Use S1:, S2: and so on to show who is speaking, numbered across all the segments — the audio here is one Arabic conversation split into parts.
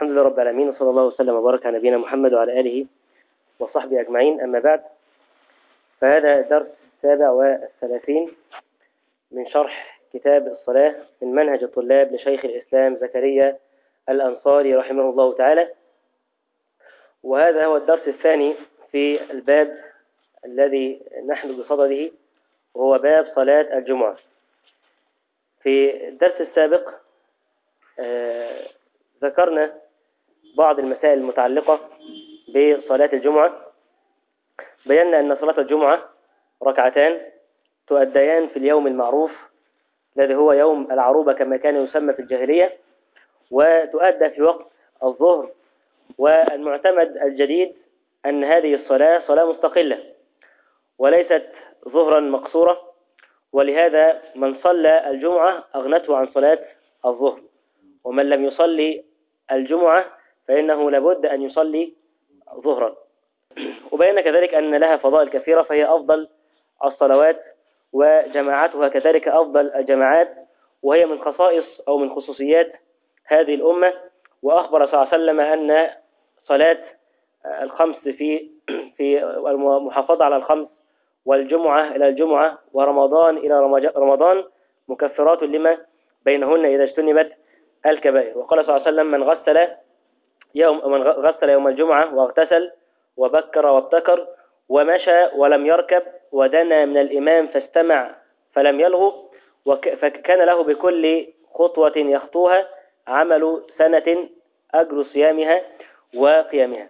S1: الحمد لله رب العالمين، وصلى الله وسلم وبارك على نبينا محمد وعلى آله وصحبه أجمعين. أما بعد، فهذا الدرس 37 من شرح كتاب الصلاة من منهج الطلاب لشيخ الإسلام زكريا الأنصاري رحمه الله تعالى. وهذا هو الدرس الثاني في الباب الذي نحن بصدده، وهو باب صلاة الجمعة. في الدرس السابق ذكرنا بعض المسائل المتعلقة بصلاة الجمعة. بينا أن صلاة الجمعة ركعتان تؤديان في اليوم المعروف الذي هو يوم العروبة كما كان يسمى في الجاهلية، وتؤدى في وقت الظهر. والمعتمد الجديد أن هذه الصلاة صلاة مستقلة وليست ظهرا مقصورة، ولهذا من صلى الجمعة أغنته عن صلاة الظهر، ومن لم يصلي الجمعة فإنه لابد أن يصلي ظهرا. وبين كذلك أن لها فضائل كثيرة، فهي أفضل الصلوات وجماعتها كذلك أفضل الجماعات، وهي من خصائص أو من خصوصيات هذه الأمة. وأخبر صلى الله عليه وسلم أن صلاة الخمس في المحافظة على الخمس والجمعة إلى الجمعة ورمضان إلى رمضان مكفرات لما بينهن إذا اجتنبت الكبائر. وقال صلى الله عليه وسلم: من غسل يوم الجمعة واغتسل وبكر وابتكر ومشى ولم يركب ودنا من الإمام فاستمع فلم يلغو، فكان له بكل خطوة يخطوها عمل سنة أجر صيامها وقيامها.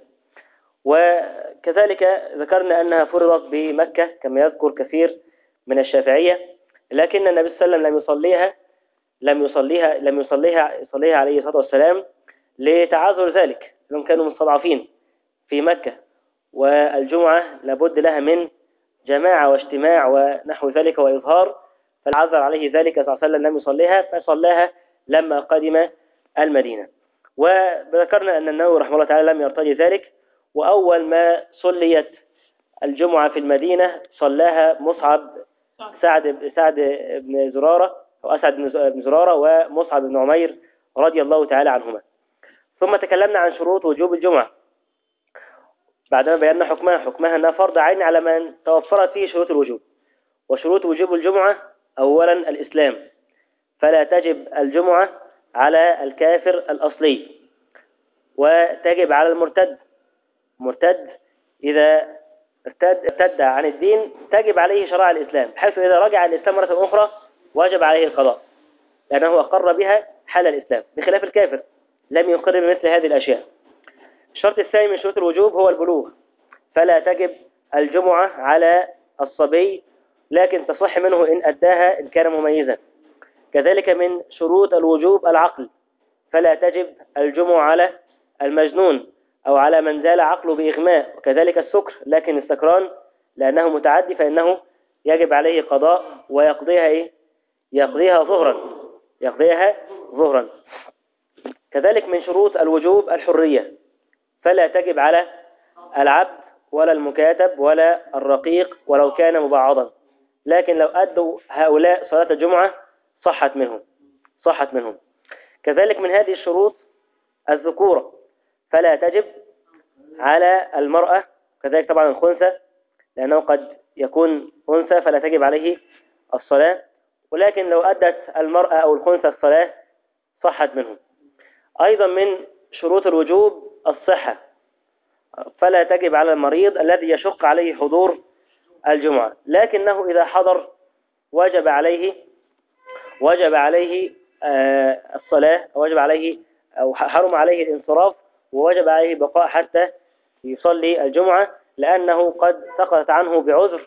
S1: وكذلك ذكرنا أنها فرضت بمكة كما يذكر كثير من الشافعية، لكن النبي صلى الله عليه وسلم لم يصليها عليه الصلاة والسلام لتعذر ذلك، لأنهم كانوا مستضعفين في مكة، والجمعة لابد لها من جماعة واجتماع ونحو ذلك وإظهار، فالعذر عليه ذلك صلى الله عليه وسلم لم يصليها، فصلاها لما قدم المدينة. وذكرنا أن النووي رحمه الله تعالى لم يرتضي ذلك، وأول ما صليت الجمعة في المدينة صلاها مصعب سعد بن زرارة أو أسعد بن زرارة ومصعب بن عمير رضي الله تعالى عنهما. ثم تكلمنا عن شروط وجوب الجمعة بعدما بينا حكمها أنها فرض عين على من توفرت فيه شروط الوجوب. وشروط وجوب الجمعة: أولا الإسلام، فلا تجب الجمعة على الكافر الأصلي، وتجب على المرتد إذا ارتد عن الدين تجب عليه شرائع الإسلام، بحيث إذا رجع الإسلام مرة أخرى وجب عليه القضاء، لأنه أقر بها حال الإسلام، بخلاف الكافر لم يقر بمثل هذه الأشياء. الشرط الثاني من شروط الوجوب هو البلوغ، فلا تجب الجمعة على الصبي، لكن تصح منه إن أداها إن كان مميزا. كذلك من شروط الوجوب العقل، فلا تجب الجمعة على المجنون أو على من زال عقله بإغماء، وكذلك السكر، لكن السكران لأنه متعدي فإنه يجب عليه قضاء ويقضيها يقضيها ظهرا. كذلك من شروط الوجوب الحرية، فلا تجب على العبد ولا المكاتب ولا الرقيق ولو كان مبعضا، لكن لو أدوا هؤلاء صلاة الجمعة صحت منهم. كذلك من هذه الشروط الذكورة، فلا تجب على المرأة، كذلك طبعا الخنثى لأنه قد يكون أنثى فلا تجب عليه الصلاة، ولكن لو أدت المرأة أو الخنثى الصلاة صحت منهم. أيضا من شروط الوجوب الصحة، فلا تجب على المريض الذي يشق عليه حضور الجمعة، لكنه إذا حضر وجب عليه الصلاة، وجب عليه أو حرم عليه الانصراف، ووجب عليه بقاء حتى يصلي الجمعة، لأنه قد سقطت عنه بعذر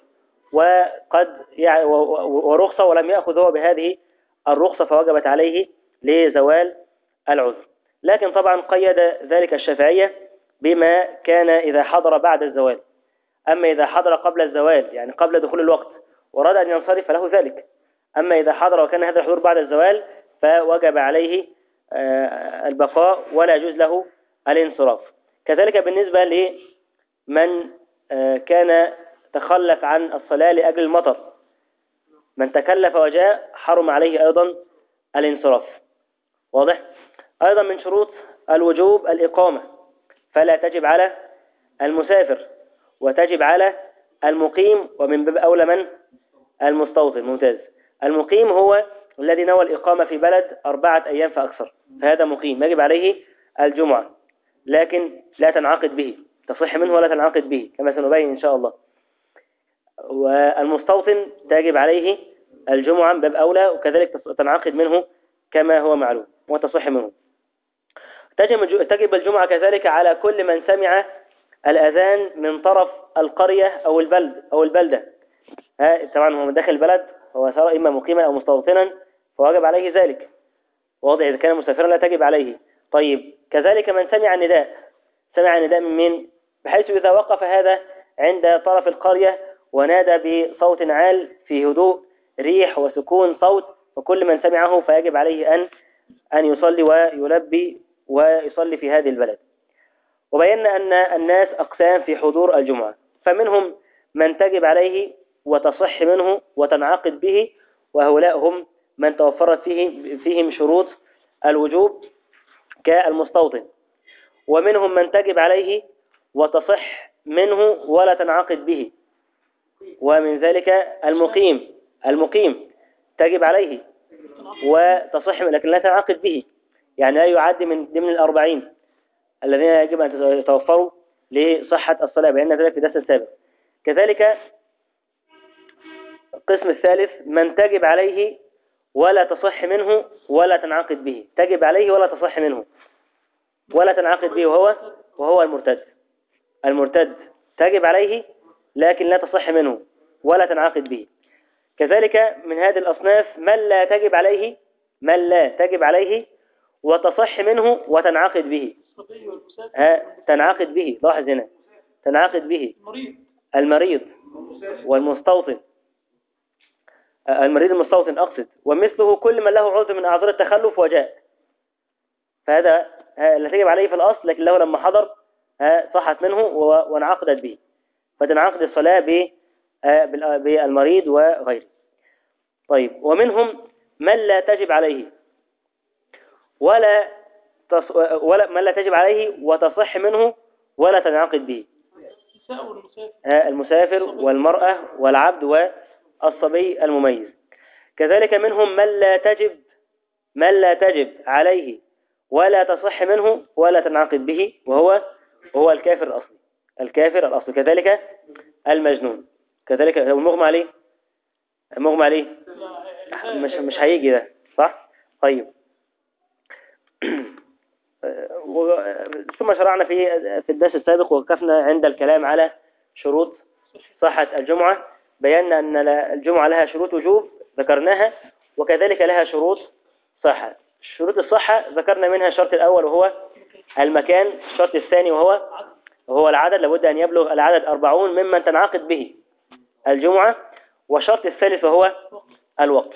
S1: ورخصة ولم يأخذ هو بهذه الرخصة فوجبت عليه لزوال العذر. لكن طبعا قيد ذلك الشافعية بما كان إذا حضر بعد الزوال، أما إذا حضر قبل الزوال يعني قبل دخول الوقت وأراد أن ينصرف فله ذلك، أما إذا حضر وكان هذا الحضور بعد الزوال فوجب عليه البقاء ولا يجوز له الانصراف. كذلك بالنسبة لمن كان تخلف عن الصلاة لأجل المطر، من تكلف وجاء حرم عليه أيضا الانصراف. واضح؟ أيضا من شروط الوجوب الإقامة، فلا تجب على المسافر، وتجب على المقيم، ومن باب أولى من؟ المستوطن. ممتاز. المقيم هو الذي نوى الإقامة في بلد 4 أيام فأكثر، فهذا مقيم يجب عليه الجمعة، لكن لا تنعقد به، تصح منه ولا تنعقد به كما سنبين إن شاء الله. والمستوطن تجب عليه الجمعة من باب أولى، وكذلك تنعقد منه كما هو معلوم وتصح منه. تجب الجمعة كذلك على كل من سمع الأذان من طرف القرية أو البلدة. طبعا هو من داخل البلد، هو صار إما مقيما أو مستوطنا، فواجب عليه ذلك. واضح. إذا كان مسافرا لا تجب عليه. طيب كذلك من سمع النداء، سمع النداء من مين؟ بحيث إذا وقف هذا عند طرف القرية ونادى بصوت عال في هدوء ريح وسكون صوت، فكل من سمعه فيجب عليه أن يصلي ويلبي ويصلي في هذه البلد. وبينا أن الناس أقسام في حضور الجمعة، فمنهم من تجب عليه وتصح منه وتنعقد به، وهؤلاء هم من توفرت فيهم شروط الوجوب كالمستوطن. ومنهم من تجب عليه وتصح منه ولا تنعقد به، ومن ذلك المقيم تجب عليه وتصح لكن لا تنعقد به، يعني لا يعد من ضمن 40 الذين يجب أن يتوفروا لصحة الصلاة، بأن ذلك في درس السابق. كذلك القسم الثالث من تجب عليه ولا تصح منه ولا تنعقد به، تجب عليه ولا تصح منه ولا تنعقد به، وهو المرتد تجب عليه لكن لا تصح منه ولا تنعقد به. كذلك من هذه الأصناف من لا تجب عليه وتصح منه وتنعقد به. تنعقد به، لاحظ هنا، تنعقد به المريض والمستوطن، المريض المستوطن أقصد، ومثله كل من له عذر من أعذار التخلف وجاء، فهذا لا تجب عليه في الأصل، لكن له لما حضر صحت منه وانعقدت به، فتنعقد الصلاة بالمريض وغيره. طيب ومنهم من لا تجب عليه ولا من لا تجب عليه وتصح منه ولا تنعقد به، المسافر والمرأة والعبد والصبي المميز. كذلك منهم من لا تجب عليه ولا تصح منه ولا تنعقد به، وهو الكافر الأصلي. كذلك المجنون، كذلك المغمى عليه مش هيجي ده، صح؟ طيب ثم شرعنا في الدرس السابق ووقفنا عند الكلام على شروط صحة الجمعة. بينا أن الجمعة لها شروط وجوب ذكرناها، وكذلك لها شروط صحة. شروط الصحة ذكرنا منها الشرط الأول وهو المكان، الشرط الثاني وهو العدد، لابد أن يبلغ العدد 40 ممن تنعقد به الجمعة، والشرط الثالث وهو الوقت.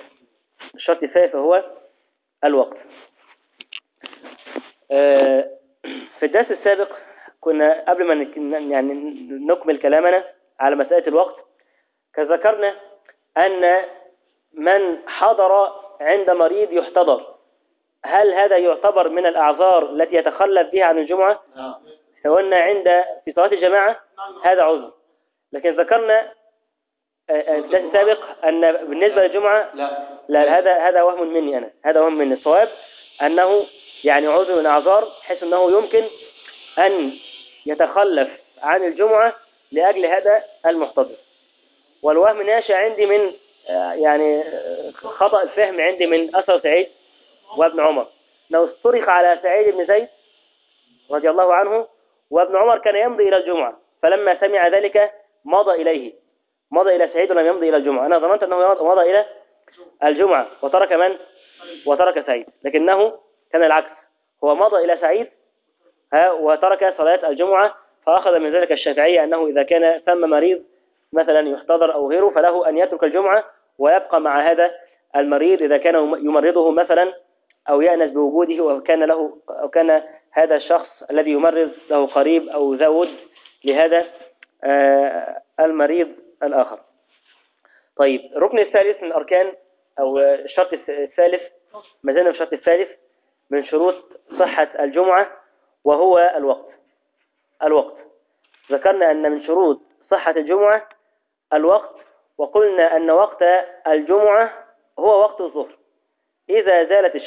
S1: في الدرس السابق كنا قبل ما يعني نكمل كلامنا على مسألة الوقت، ذكرنا أن من حضر عند مريض يحتضر، هل هذا يعتبر من الأعذار التي يتخلف بها عن الجمعة؟ قلنا في صلاة الجماعة هذا عذر، لكن ذكرنا في الدرس السابق أن بالنسبة للجمعة لا، هذا وهم مني الصواب أنه يعني عذر من أعذار، حيث أنه يمكن أن يتخلف عن الجمعة لأجل هذا المحتضر. والوهم ناشئ عندي من يعني خطأ الفهم عندي من أثر سعيد وابن عمر، لو استرق على سعيد بن زيد رضي الله عنه، وابن عمر كان يمضي إلى الجمعة، فلما سمع ذلك مضى إلى سعيد ولم يمضي إلى الجمعة. أنا ظننت أنه مضى إلى الجمعة وترك سعيد، لكنه كان العكس، هو مضى إلى سعيد وترك صلاة الجمعة. فأخذ من ذلك الشافعية أنه إذا كان ثم مريض مثلا يحتضر أو غيره فله أن يترك الجمعة ويبقى مع هذا المريض إذا كان يمرضه مثلا أو يأنس بوجوده، وكان هذا الشخص الذي يمرض له قريب أو ذود لهذا المريض الآخر. طيب الركن الثالث من أركان أو الشرط الثالث، ما زلنا في الشرط الثالث من شروط صحة الجمعة، وهو الوقت. ذكرنا أن من شروط صحة الجمعة الوقت، وقلنا أن وقت الجمعة هو وقت الظهر إذا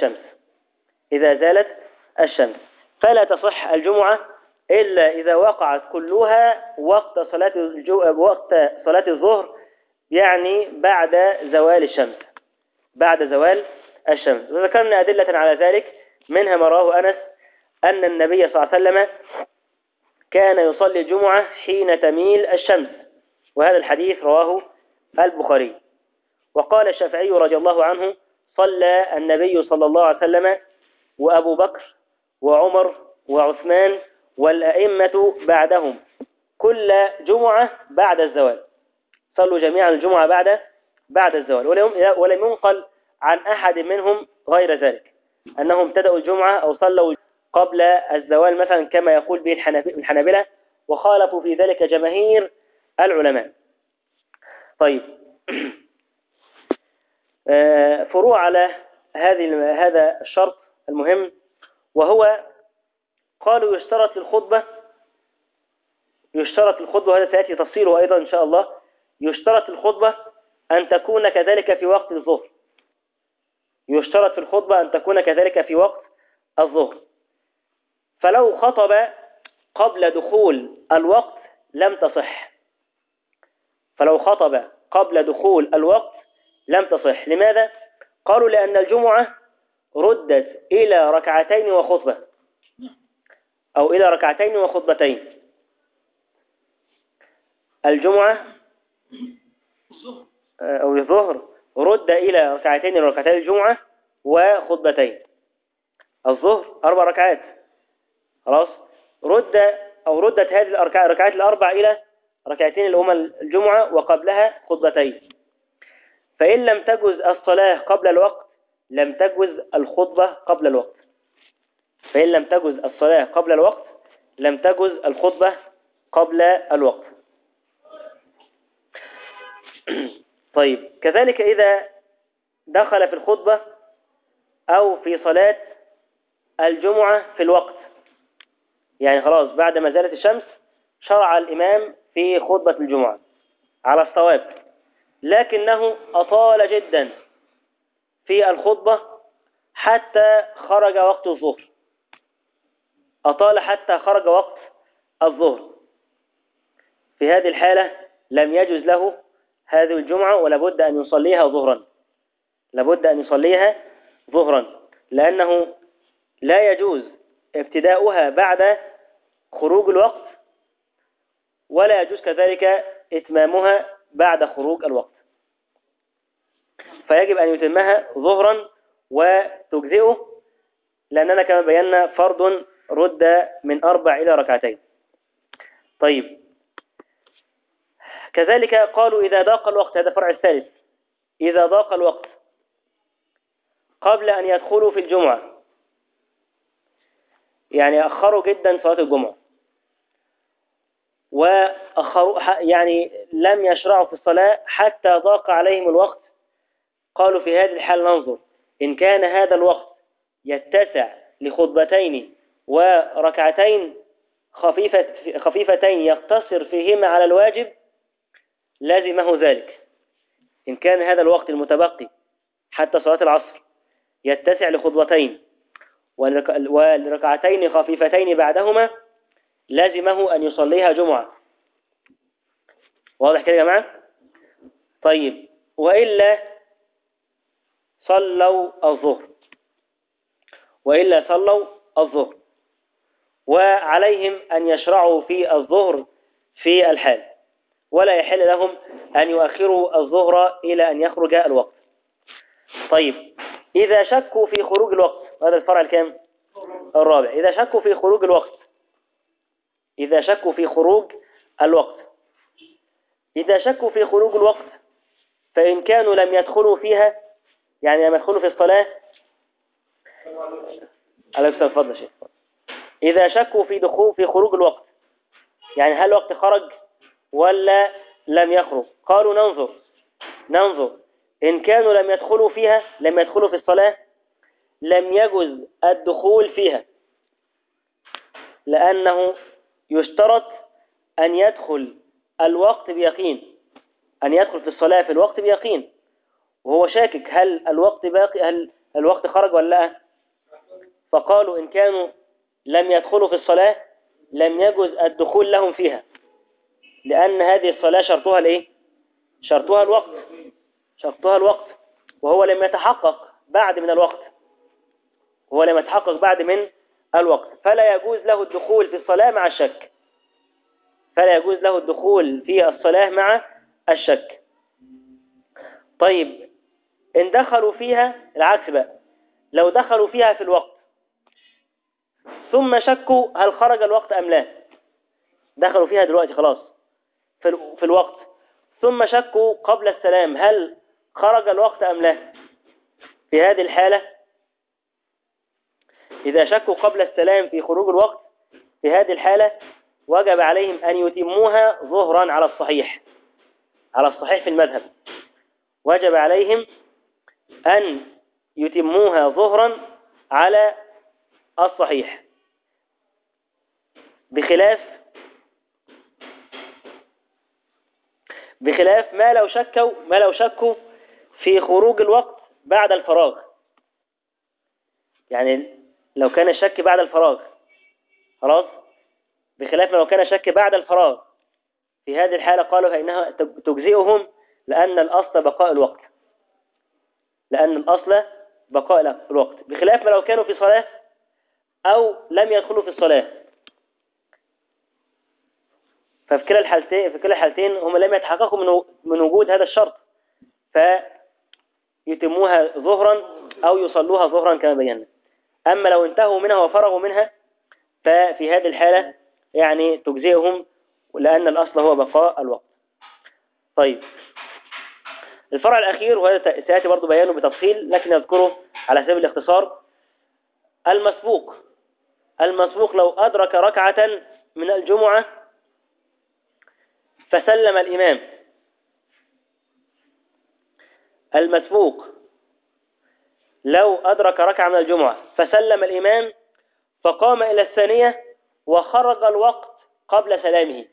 S1: زالت الشمس، فلا تصح الجمعة إلا إذا وقعت كلها وقت صلاة الظهر، يعني بعد زوال الشمس. وذكرنا أدلة على ذلك، منها ما رواه أنس أن النبي صلى الله عليه وسلم كان يصلي الجمعة حين تميل الشمس، وهذا الحديث رواه البخاري. وقال الشافعي رضي الله عنه: صلى النبي صلى الله عليه وسلم وأبو بكر وعمر وعثمان والأئمة بعدهم كل جمعة بعد الزوال، صلوا جميعا الجمعة بعد الزوال، ولم ينقل عن أحد منهم غير ذلك أنهم ابتدأوا الجمعة أو صلوا قبل الزوال مثلا كما يقول به الحنابلة، وخالفوا في ذلك جماهير العلماء. طيب، فروع على هذا الشرط المهم، وهو قالوا يشترط للخطبة، وهذا سيأتي تفصيله أيضا إن شاء الله. يشترط الخطبة أن تكون كذلك في وقت الظهر، يشترط في الخطبة أن تكون كذلك في وقت الظهر. فلو خطب قبل دخول الوقت لم تصح، لماذا؟ قالوا لأن الجمعة ردت إلى ركعتين وخطبة، أو إلى ركعتين وخطبتين. الجمعة أو الظهر رد إلى ركعتين الجمعة وخطبتين. الظهر 4 ركعات، خلاص، ردت هذه الركعات الأربع إلى ركعتين اللي هما الجمعة وقبلها خطبتين. فإن لم تجز الصلاة قبل الوقت لم تجز الخطبة قبل الوقت، لم تجز الخطبة قبل الوقت. طيب، كذلك إذا دخل في الخطبة أو في صلاة الجمعة في الوقت، يعني خلاص بعد ما زالت الشمس شرع الإمام في خطبة الجمعة على الصواب، لكنه أطال جدا في الخطبة حتى خرج وقت الظهر، في هذه الحالة لم يجوز له هذه الجمعة، ولابد أن يصليها ظهرا، لأنه لا يجوز ابتداؤها بعد خروج الوقت، ولا يجوز كذلك إتمامها بعد خروج الوقت، فيجب أن يتمها ظهرا وتجزئه، لأننا كما بينا فرض رد من 4 إلى ركعتين. طيب، كذلك قالوا إذا ضاق الوقت، هذا فرع الثالث، إذا ضاق الوقت قبل أن يدخلوا في الجمعة، يعني أخروا جدا صلاة الجمعة يعني لم يشرعوا في الصلاة حتى ضاق عليهم الوقت، قالوا في هذه الحال ننظر إن كان هذا الوقت يتسع لخطبتين وركعتين خفيفتين يقتصر فيهما على الواجب لازمه ذلك. إن كان هذا الوقت المتبقي حتى صلاة العصر يتسع لخطبتين ولركعتين خفيفتين بعدهما لازمه أن يصليها جمعة. واضح كده يا جماعة؟ طيب، وإلا صلوا الظهر، وعليهم أن يشرعوا في الظهر في الحال، ولا يحل لهم أن يؤخروا الظهر إلى أن يخرج الوقت. طيب، إذا شكوا في خروج الوقت، هذا الفرع الكام؟ الرابع. إذا شكوا في خروج الوقت فإن كانوا لم يدخلوا فيها، يعني لم يدخلوا في الصلاة. على السلام، اتفضل شيخ. إذا شكوا في خروج الوقت، يعني هل الوقت خرج ولا لم يخرج، قالوا ننظر إن كانوا لم يدخلوا في الصلاة لم يجوز الدخول فيها، لأنه يشترط أن يدخل الوقت بيقين، أن يدخل في الصلاة في الوقت بيقين، وهو شاكك هل الوقت باقي، هل الوقت خرج ولا لا. فقالوا إن كانوا لم يدخلوا في الصلاة لم يجوز الدخول لهم فيها، لأن هذه الصلاة شرطها الإيه؟ شرطها الوقت، شرطها الوقت، وهو لم يتحقق بعد من الوقت، هو لم يتحقق بعد من الوقت، فلا يجوز له الدخول في الصلاة مع الشك، فلا يجوز له الدخول في الصلاة مع الشك. طيب إن دخلوا فيها العكس بقى، لو دخلوا فيها في الوقت ثم شكوا هل خرج الوقت أم لا، دخلوا فيها دلوقتي خلاص في الوقت، ثم شكوا قبل السلام هل خرج الوقت أم لا. في هذه الحالة إذا شكوا قبل السلام في خروج الوقت، في هذه الحالة وجب عليهم أن يتموها ظهرا على الصحيح، على الصحيح في المذهب، وجب عليهم أن يتموها ظهرا على الصحيح، بخلاف ما لو شكوا في خروج الوقت بعد الفراغ. يعني لو كان الشك بعد الفراغ خلاص، بخلاف ما لو كان الشك بعد الفراغ، في هذه الحالة قالوا فإنها تجزئهم، لأن الأصل بقاء الوقت، لأن الأصل بقاء الوقت، بخلاف ما لو كانوا في صلاة أو لم يدخلوا في الصلاة. ففي كلا الحالتين هم لم يتحققوا من وجود هذا الشرط، فيتموها ظهرا أو يصلوها ظهرا كما بينا. أما لو انتهوا منها وفرغوا منها ففي هذه الحالة يعني تجزئهم، لأن الأصل هو بقاء الوقت. طيب الفرع الأخير، وهذا سيأتي برضو بيانه بتفصيل لكن نذكره على سبيل الاختصار، المسبوق لو أدرك ركعة من الجمعة فسلم الإمام، المسبوق لو أدرك ركعة من الجمعة فسلم الإمام فقام إلى الثانية وخرج الوقت قبل سلامه،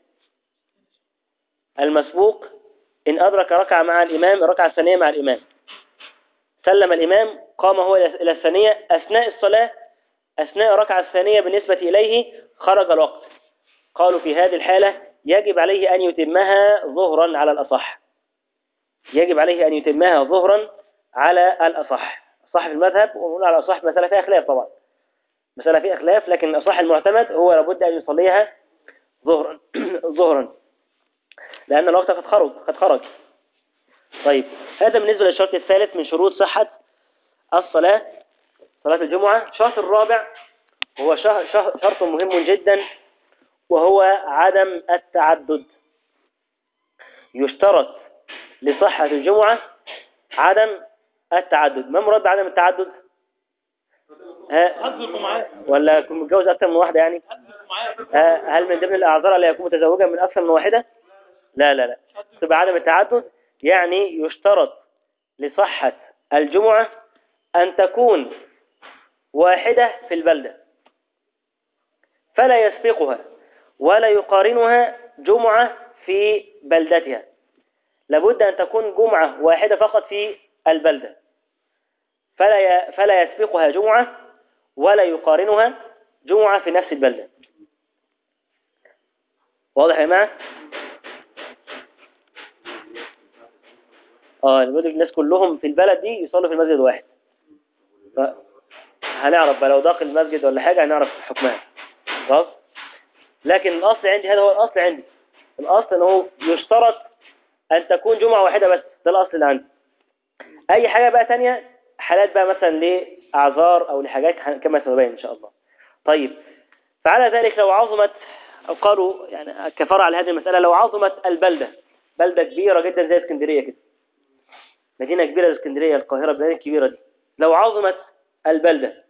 S1: المسبوق إن أدرك ركعة مع الإمام، الركعة الثانية مع الإمام، سلم الإمام، قام هو إلى الثانية أثناء الصلاة، أثناء الركعة الثانية بالنسبة إليه خرج الوقت، قالوا في هذه الحالة يجب عليه أن يتمها ظهرا على الأصح، يجب عليه أن يتمها ظهرا على الأصح، صاحب المذهب ونقول على الأصح مسألة فيها خلاف، طبعا مسألة فيها خلاف، لكن الأصح المعتمد هو لابد أن يصليها ظهرا ظهرا، لأن الوقت قد خرج. طيب هذا بالنسبة للشرط الثالث من شروط صحة الصلاة، صلاة الجمعة. الشرط الرابع هو شرط مهم جدا، وهو عدم التعدد. يشترط لصحة الجمعة عدم التعدد. ما مراد بعدم التعدد؟ ولا يكون متجوز أكثر من واحدة يعني؟ هل من ضمن الأعذار لا يكون متزوجا من أكثر من واحدة؟ لا. تبقى عدم التعدد يعني يشترط لصحة الجمعة أن تكون واحدة في البلدة، فلا يسبقها ولا يقارنها جمعة في بلدتها، لابد أن تكون جمعة واحدة فقط في البلدة، فلا يسبقها جمعة ولا يقارنها جمعة في نفس البلدة. واضح يا جماعة؟ لابد الناس كلهم في البلد دي يصلوا في المسجد واحد، هنعرف بقى لو ضاق المسجد ولا حاجة هنعرف حكمها. خلاص، لكن الأصل عندي، هذا هو الأصل عندي، الأصل أنه يشترط أن تكون جمعة واحدة بس، ده الأصل اللي عندي. أي حاجة بقى تانية حالات بقى مثلا لأعذار أو لحاجات كما سنبين إن شاء الله. طيب فعلى ذلك لو عظمت، أو قالوا يعني كفر على هذه المسألة، لو عظمت البلدة، بلدة كبيرة جدا زي اسكندرية كده، مدينة كبيرة زي اسكندرية، القاهرة، البلاد الكبيرة دي، لو عظمت البلدة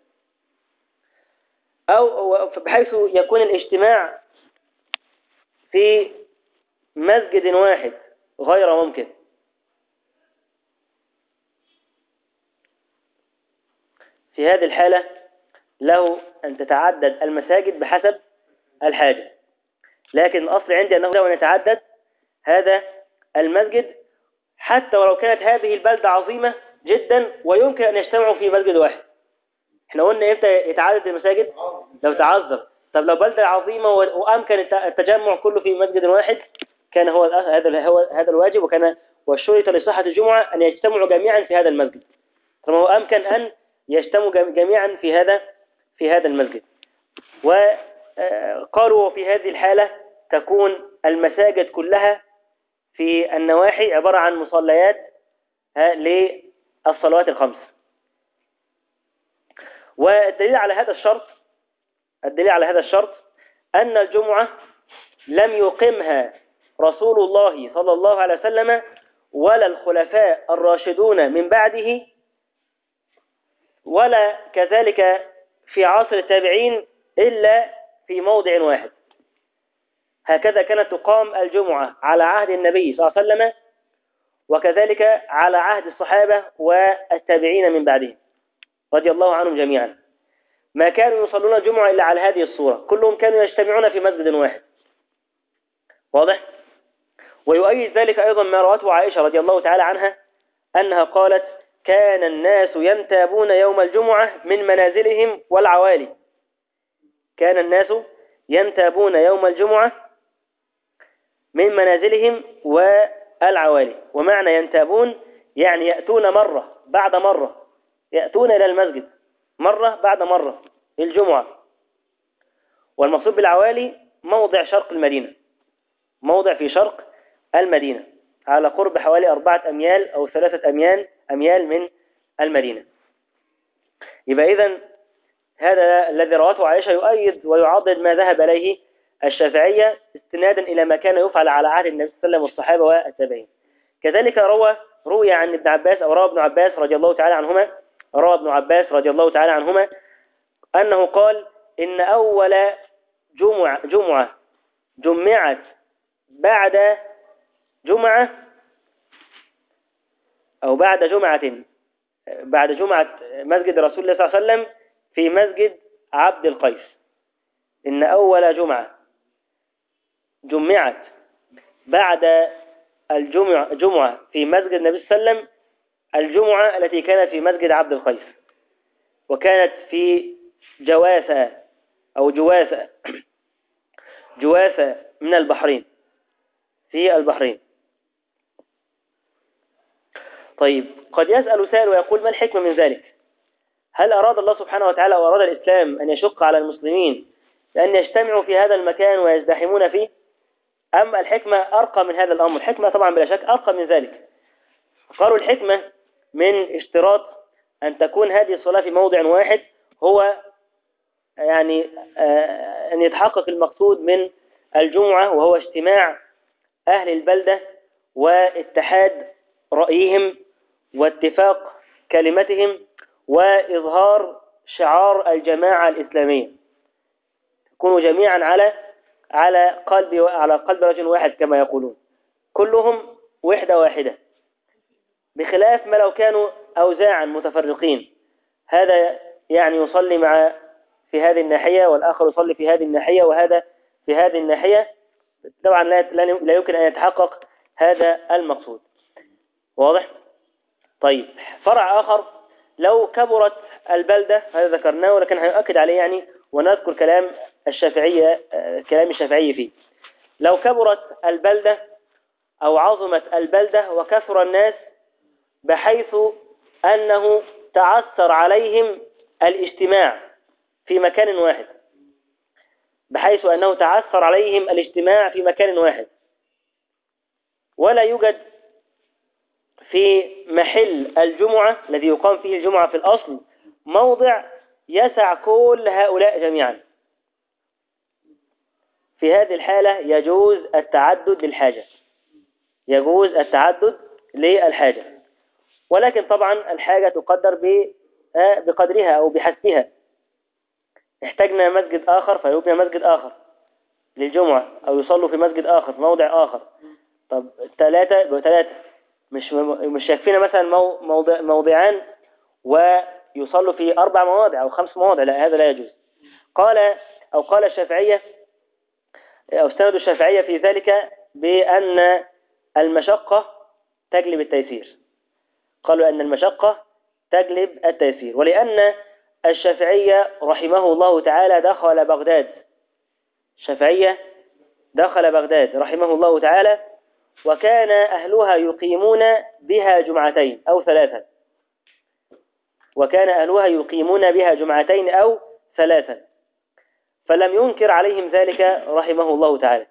S1: أو بحيث يكون الاجتماع في مسجد واحد غير ممكن، في هذه الحالة له أن تتعدد المساجد بحسب الحاجة. لكن الأصل عندي أنه لو يتعدد هذا المسجد حتى ولو كانت هذه البلدة عظيمة جدا ويمكن أن يجتمعوا في مسجد واحد. احنا قلنا امتى يتعدد المساجد؟ لو تعذر. طب لو بلدة عظيمة وأمكن التجمع كله في مسجد واحد كان هو هذا الواجب، وكان والشرط لصحة الجمعة أن يجتمعوا جميعا في هذا المسجد. فما هو أمكن أن يجتمعوا جميعا في هذا المسجد. وقالوا في هذه الحالة تكون المساجد كلها في النواحي عبارة عن مصليات للصلوات الخمس. والدليل على هذا الشرط أن الجمعة لم يقمها رسول الله صلى الله عليه وسلم ولا الخلفاء الراشدون من بعده، ولا كذلك في عصر التابعين إلا في موضع واحد. هكذا كانت تقام الجمعة على عهد النبي صلى الله عليه وسلم، وكذلك على عهد الصحابة والتابعين من بعدهم رضي الله عنهم جميعا. ما كانوا يصلون الجمعة إلا على هذه الصورة، كلهم كانوا يجتمعون في مسجد واحد. واضح؟ ويؤيد ذلك أيضا ما روته عائشة رضي الله تعالى عنها أنها قالت: كان الناس ينتابون يوم الجمعة من منازلهم والعوالي. كان الناس ينتابون يوم الجمعة من منازلهم والعوالي. ومعنى ينتابون يعني يأتون مرة بعد مرة، يأتون إلى المسجد مرة بعد مرة الجمعة. والمقصود بالعوالي موضع شرق المدينة، موضع في شرق المدينة على قرب حوالي 4 أميال أو 3 أميال من المدينة. يبقى إذن هذا الذي رواه عائشة يؤيد ويعضد ما ذهب إليه الشافعية استنادا إلى ما كان يفعل على عهد النبي صلى الله عليه وسلم والصحابة والتابعين. كذلك روي عن ابن عباس أو روى ابن عباس رضي الله تعالى عنهما أنه قال: إن أول جمعة جمعت بعد جمعة أو بعد جمعة مسجد رسول الله صلى الله عليه وسلم في مسجد عبد القيس. إن أول جمعة جمعت بعد جمعة في مسجد النبي صلى الله عليه وسلم الجمعة التي كانت في مسجد عبد القيس، وكانت في جواسة أو جواسة من البحرين، في البحرين. طيب، قد يسأل سائل ويقول: ما الحكمة من ذلك؟ هل أراد الله سبحانه وتعالى أو أراد الإسلام أن يشق على المسلمين لأن يجتمعوا في هذا المكان ويزدحمون فيه، أم الحكمة أرقى من هذا الأمر؟ الحكمة طبعا بلا شك أرقى من ذلك. قالوا الحكمة من اشتراط أن تكون هذه الصلاة في موضع واحد هو يعني أن يتحقق المقصود من الجمعة، وهو اجتماع أهل البلدة واتحاد رأيهم واتفاق كلمتهم وإظهار شعار الجماعة الإسلامية، يكونوا جميعا على قلب رجل واحد كما يقولون، كلهم وحدة واحدة، بخلاف ما لو كانوا أوزاعا متفرقين، هذا يعني يصلي في هذه الناحية والآخر يصلي في هذه الناحية وهذا في هذه الناحية، طبعا لا يمكن أن يتحقق هذا المقصود. واضح؟ طيب، فرع آخر: لو كبرت البلدة، هذا ذكرناه ولكن هنؤكد عليه يعني ونذكر كلام الشافعي فيه. لو كبرت البلدة أو عظمت البلدة وكثر الناس بحيث أنه تعثر عليهم الاجتماع في مكان واحد، ولا يوجد في محل الجمعة الذي يقام فيه الجمعة في الأصل موضع يسع كل هؤلاء جميعا، في هذه الحالة يجوز التعدد للحاجة، ولكن طبعا الحاجة تقدر بقدرها أو بحسبها. احتاجنا مسجد آخر فيبنى مسجد آخر للجمعة، أو يصلوا في مسجد آخر في موضع آخر. طب 3 مش شايفين مثلا موضعان ويصلوا في 4 مواضع أو 5 مواضع، لا، هذا لا يجوز. قال الشافعية: أو استندوا الشافعية في ذلك بأن المشقة تجلب التيسير. قالوا أن المشقة تجلب التيسير، ولأن الشافعية رحمه الله تعالى دخل بغداد. الشافعية دخل بغداد رحمه الله تعالى، وكان أهلها يقيمون بها جمعتين أو ثلاثة، وكان أهلها يقيمون بها جمعتين أو ثلاثة، فلم ينكر عليهم ذلك رحمه الله تعالى،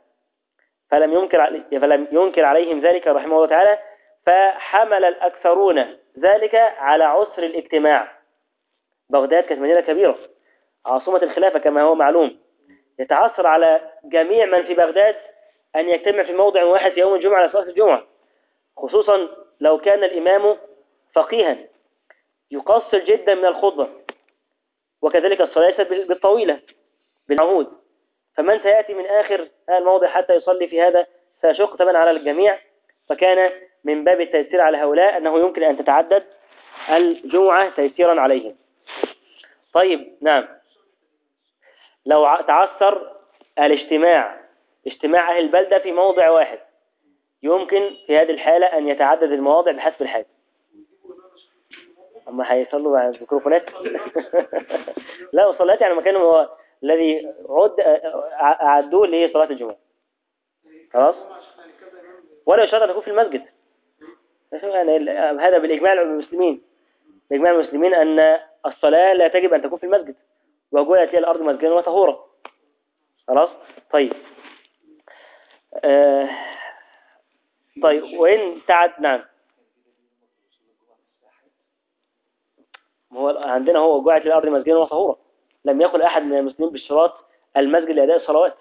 S1: فلم ينكر عليهم ذلك رحمه الله تعالى، فحمل الأكثرون ذلك على عسر الاجتماع. بغداد كانت مدينة كبيرة، عاصمة الخلافة كما هو معلوم، يتعثر على جميع من في بغداد أن يجتمع في موضع واحد في يوم الجمعة لصلاة الجمعة، خصوصا لو كان الإمام فقيها يقصر جدا من الخطبة، وكذلك الصلاة بالطويلة بالعهود، فمن سيأتي من آخر الموضع حتى يصلي في هذا سيشق طبعا على الجميع. فكان من باب التيسير على هؤلاء أنه يمكن أن تتعدد الجمعة تيسيرا عليهم. طيب نعم، لو تعثر اجتماع أهل البلدة في موضع واحد، يمكن في هذه الحالة أن يتعدد المواضع بحسب الحاجة. أما هيصلوا على الميكروفونات لا، صلاتي على مكان هو الذي أعدوه لصلاة الجمعة، خلاص، ولا يشترط أن تكون في المسجد. يعني هذا بالإجماع المسلمين، بإجماع المسلمين أن الصلاة لا تجب أن تكون في المسجد، وجعلت لي الأرض مسجدا وطهورا. خلاص. طيب طيب وإن نعم، هو عندنا هو جعلت لي الأرض مسجدا وطهورا، لم يقل أحد من المسلمين باشتراط المسجد لأداء الصلوات.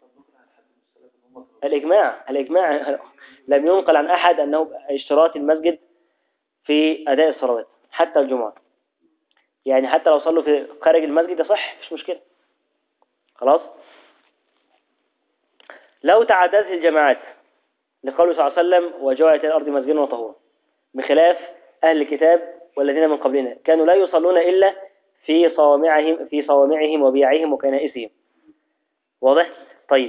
S1: الإجماع لم ينقل عن أحد أنه اشتراط المسجد في أداء الصلوات حتى الجمعة، يعني حتى لو صلوا في خارج المسجد صح، مش مشكلة. خلاص. لو تعددت الجماعات لقوله صلى الله عليه وسلم وجعلت الأرض مسجدا وطهورا، بخلاف أهل الكتاب والذين من قبلنا كانوا لا يصلون إلا في صوامعهم وبيعهم وكنائسهم. واضح؟ طيب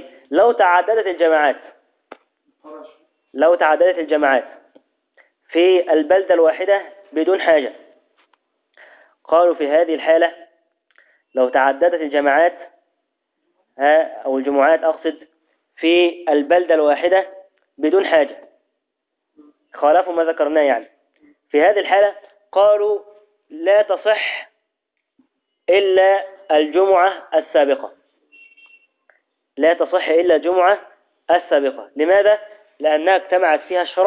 S1: لو تعددت الجماعات في البلدة الواحدة بدون حاجة، قالوا في هذه الحالة لو تعددت الجماعات أو الجمعات أقصد في البلدة الواحدة بدون حاجة، خالفوا ما ذكرناه يعني، في هذه الحالة قالوا لا تصح إلا الجمعة السابقة، لا تصح إلا الجمعة السابقة. لماذا؟ لأنها اجتمعت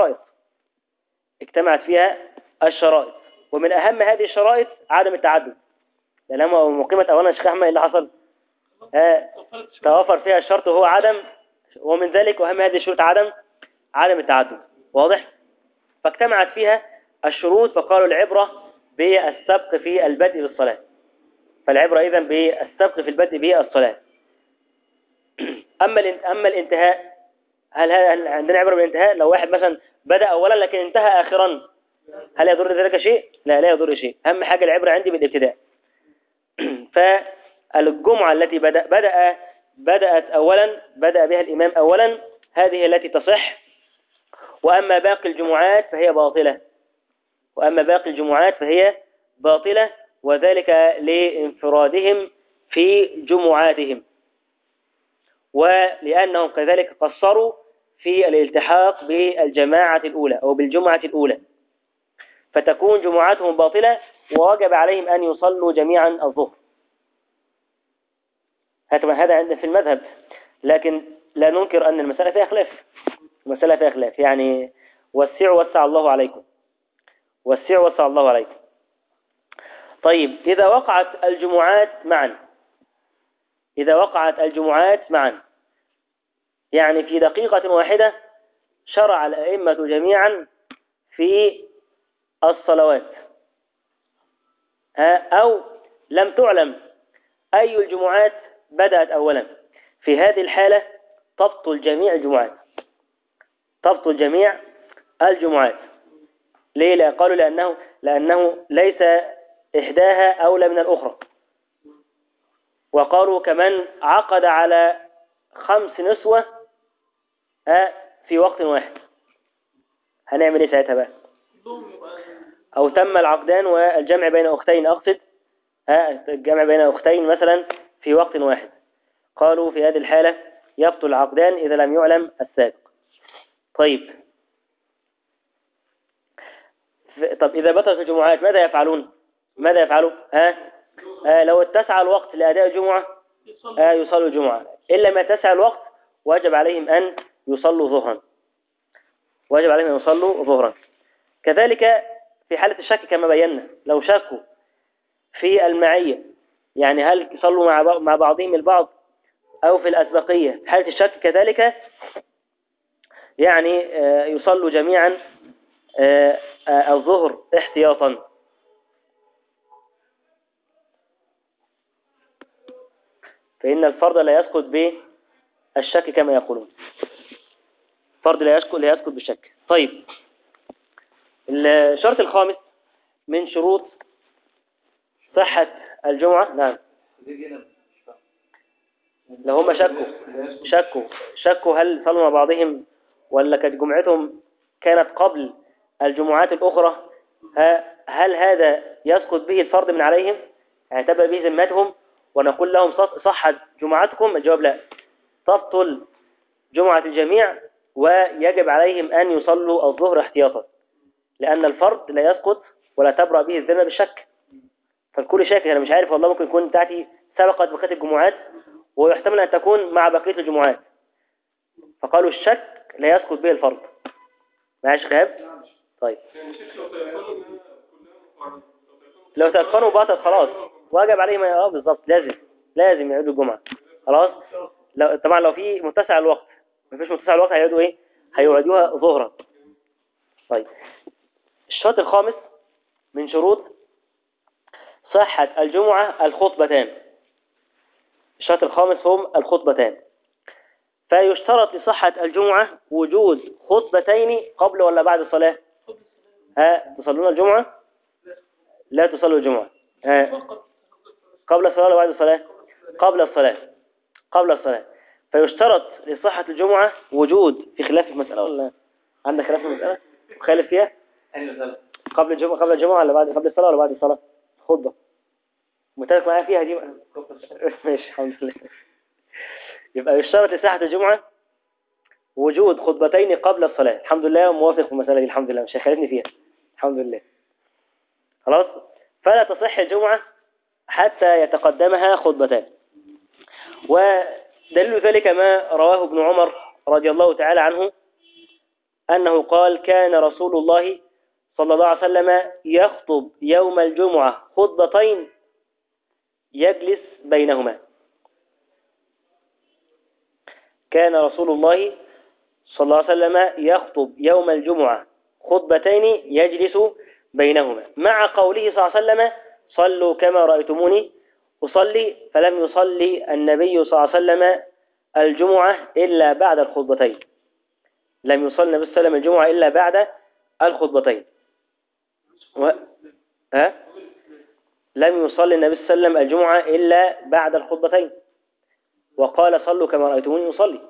S1: فيها الشرائط، ومن أهم هذه الشرائط عدم التعدد، لأنها مقيمة أولا الشيخ أحمد اللي حصل توافر فيها الشرط وهو عدم، ومن ذلك وأهم هذه الشروط عدم التعدد. واضح؟ فاجتمعت فيها الشروط، فقالوا العبرة بالسبق في البدء بالصلاة، فالعبرة إذن بالسبق في البدء بالصلاة. أما الانتهاء، هل عندنا عبرة بالانتهاء؟ لو واحد مثلا بدأ أولا لكن انتهى آخرا، هل يضر ذلك شيء؟ لا يضر شيء. أهم حاجة العبرة عندي بالابتداء. فالجمعة التي بدأت أولا، بدأ بها الإمام أولا، هذه التي تصح، وأما باقي الجمعات فهي باطلة، وذلك لانفرادهم في جمعاتهم، ولأنهم كذلك قصروا في الالتحاق بالجماعة الأولى أو بالجمعة الأولى، فتكون جمعاتهم باطلة، ووجب عليهم أن يصلوا جميعا الظهر. هذا عندنا في المذهب، لكن لا ننكر أن المسألة فيها خلاف، يعني وسع الله عليكم. طيب إذا وقعت الجمعات معا، يعني في دقيقة واحدة شرع الأئمة جميعا في الصلوات، أو لم تعلم أي الجمعات بدأت أولا، في هذه الحالة تبطل جميع الجمعات. ليه؟ لا قالوا لأنه ليس إحداها أولى من الأخرى، وقالوا كمان عقد على 5 نسوة في وقت واحد، هنعمل ايه ساعتها بقى؟ او تم العقدان والجمع بين اختين، اقصد الجمع بين اختين مثلا في وقت واحد، قالوا في هذه الحالة يبطل العقدان اذا لم يعلم السابق. طيب اذا بطلت الجمعات ماذا يفعلون؟ ماذا يفعلوا؟ لو اتسع الوقت لأداء الجمعة يصلوا الجمعة، إن لم يتسع الوقت واجب عليهم أن يصلوا ظهرا، واجب عليهم أن يصلوا ظهرا. كذلك في حالة الشك كما بينا، لو شكوا في المعية، يعني هل يصلوا مع بعضهم البعض أو في الأسبقية، في حالة الشك كذلك يعني يصلوا جميعا الظهر احتياطا. فإن الفرض لا يسقط بالشك كما يقولون، فرض لا يسقط بالشك. طيب الشرط الخامس من شروط صحة الجمعة، نعم، لو هم شكوا هل صلوا مع بعضهم ولا كانت جمعتهم كانت قبل الجمعات الأخرى، هل هذا يسقط به الفرض من عليهم، يعني تبقى به ذمتهم ونقول لهم صحت جمعتكم؟ الجواب لا، تبطل جمعة الجميع ويجب عليهم أن يصلوا الظهر احتياطا، لأن الفرض لا يسقط ولا تبرأ به الذمة بالشك. فالكل شاكك، أنا مش عارف والله، ممكن يكون بتاعتي سبقت بقية الجمعات ويحتمل أن تكون مع بقية الجمعات، فقالوا الشك لا يسقط به الفرض. معاش خاب؟ طيب لو تيقنوا باطل خلاص واجب عليهم بالظبط، لازم يعيدوا الجمعة خلاص. طبعا لو في متسع الوقت، مفيش متسع الوقت هيعيدوا ايه؟ هيعيدوها ظهرا. طيب الشرط الخامس من شروط صحة الجمعة الخطبتان. الشرط الخامس هم الخطبتان، فيشترط لصحة الجمعة وجود خطبتين قبل ولا بعد الصلاة؟ تصلون الجمعة؟ لا تصلوا الجمعة. قبل الصلاة ولا بعد الصلاة؟ قبل الصلاة. فيشترط لصحة الجمعة وجود، في خلاف المسألة ولا عندك خلاف المسألة؟ خالف فيها؟ قبل الجمعة ولا بعد، قبل الصلاة ولا بعد الصلاة؟ خطبة متفق معايا فيها دي بقى. ماشي الحمد لله. يبقى يشترط لصحة الجمعة وجود خطبتين قبل الصلاة. الحمد لله موافق في المسألة دي، الحمد لله مش هيخالفني فيها، الحمد لله. خلاص، فلا تصح الجمعة حتى يتقدمها خطبتان. ودليل ذلك ما رواه ابن عمر رضي الله تعالى عنه أنه قال كان رسول الله صلى الله عليه وسلم يخطب يوم الجمعة خطبتين يجلس بينهما. كان رسول الله صلى الله عليه وسلم يخطب يوم الجمعة خطبتين يجلس بينهما، مع قوله صلى الله عليه وسلم صلوا كما رأيتموني أصلي، فلم يصلي النبي صلى الله عليه وسلم الجمعة إلا بعد الخطبتين، لم يصلي النبي صلى الله عليه وسلم الجمعة إلا بعد الخطبتين. لم يصلي النبي صلى الله عليه وسلم الجمعة إلا بعد الخطبتين، وقال صلوا كما رأيتموني أصلي.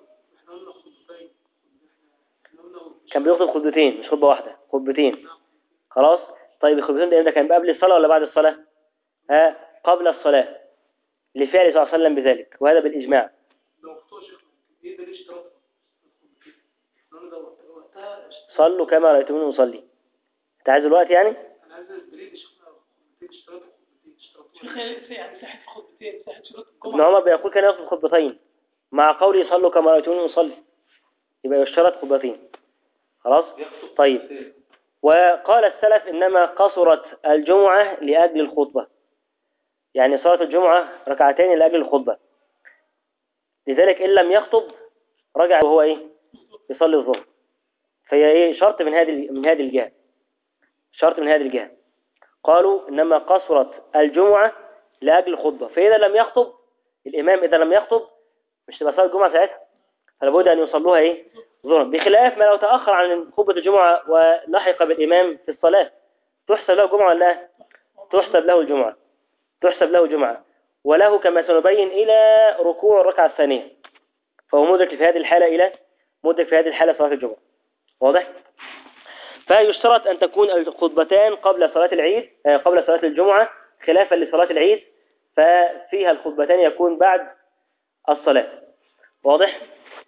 S1: كان بيخطب خطبتين، مش خطبة واحدة، خطبتين. خلاص. طيب الخطبتين ده كان قبل الصلاة ولا بعد الصلاة؟ قبل الصلاة، لفعل صلى الله عليه وسلم بذلك، وهذا بالإجماع. صلوا كما رأيتموني أصلي. أنت عايز الوقت يعني؟ ابن عمر بيقول كان يخطب خطبتين مع قوله صلوا كما رأيتموني أصلي، يبقى يشترط خطبتين. خلاص. طيب وقال السلف إنما قصرت الجمعة لأجل الخطبة، يعني صلاة الجمعة ركعتين لأجل الخطبة، لذلك إن لم يخطب رجع وهو يصلي الظهر. فهي شرط من هذه الجهة، شرط من هذه الجهة. قالوا إنما قصرت الجمعة لأجل الخطبة، فإذا لم يخطب الإمام، إذا لم يخطب مش تبقى صلاة الجمعة ساعتها، فلابد أن يصلوها ظهرا، بخلاف ما لو تأخر عن خطبة الجمعة ولحق بالإمام في الصلاة، تحسب له جمعة ولا لا؟ تحسب له الجمعة، تحسب له جمعة، وله كما سنبين إلى ركوع الركعة الثانية، فهو مدرك في هذه الحالة مدرك في هذه الحالة صلاة الجمعة. واضح؟ فيشترط أن تكون الخطبتان قبل صلاة العيد، قبل صلاة الجمعة، خلافا لصلاة العيد ففيها الخطبتان يكون بعد الصلاة. واضح؟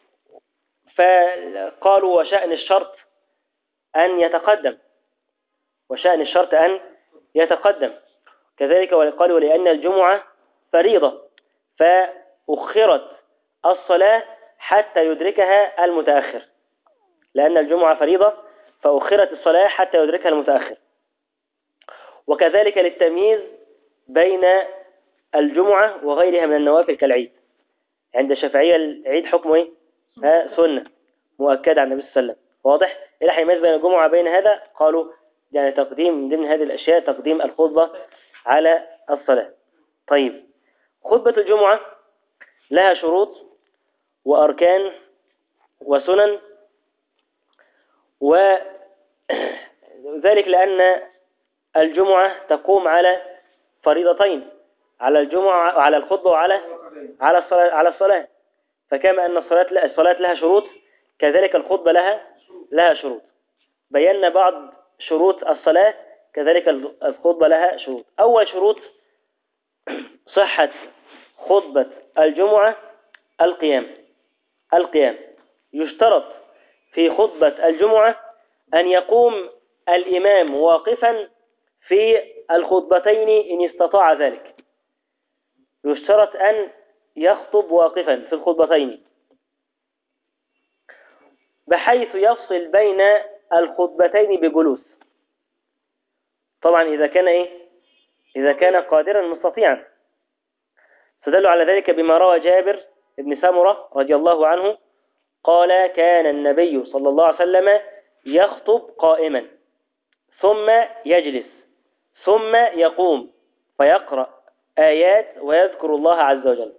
S1: فقالوا وشأن الشرط أن يتقدم، وشأن الشرط أن يتقدم. كذلك قالوا لأن الجمعة فريضة فأخرت الصلاة حتى يدركها المتأخر، لأن الجمعة فريضة فأخرت الصلاة حتى يدركها المتأخر. وكذلك للتمييز بين الجمعة وغيرها من النوافل كالعيد. عند الشافعية العيد حكمه ايه؟ سنة مؤكدة عن النبي صلى الله عليه وسلم. واضح؟ إلى حين يميز بين الجمعة وبين هذا قالوا يعني تقديم من ضمن هذه الأشياء تقديم الخطبة على الصلاة. طيب، خطبة الجمعة لها شروط وأركان وسنن، وذلك لأن الجمعة تقوم على فريضتين، على الجمعة وعلى الخطبة وعلى الصلاة. فكما أن الصلاة لها شروط، كذلك الخطبة لها شروط. بينا بعض شروط الصلاة، كذلك الخطبة لها شروط. أول شروط صحة خطبة الجمعة القيام. يشترط في خطبة الجمعة أن يقوم الإمام واقفا في الخطبتين إن استطاع ذلك. يشترط أن يخطب واقفا في الخطبتين بحيث يفصل بين الخطبتين بجلوس. طبعا إذا كان قادرا مستطيعا. استدلوا على ذلك بما روى جابر بن سمرة رضي الله عنه قال كان النبي صلى الله عليه وسلم يخطب قائما ثم يجلس ثم يقوم فيقرأ آيات ويذكر الله عز وجل.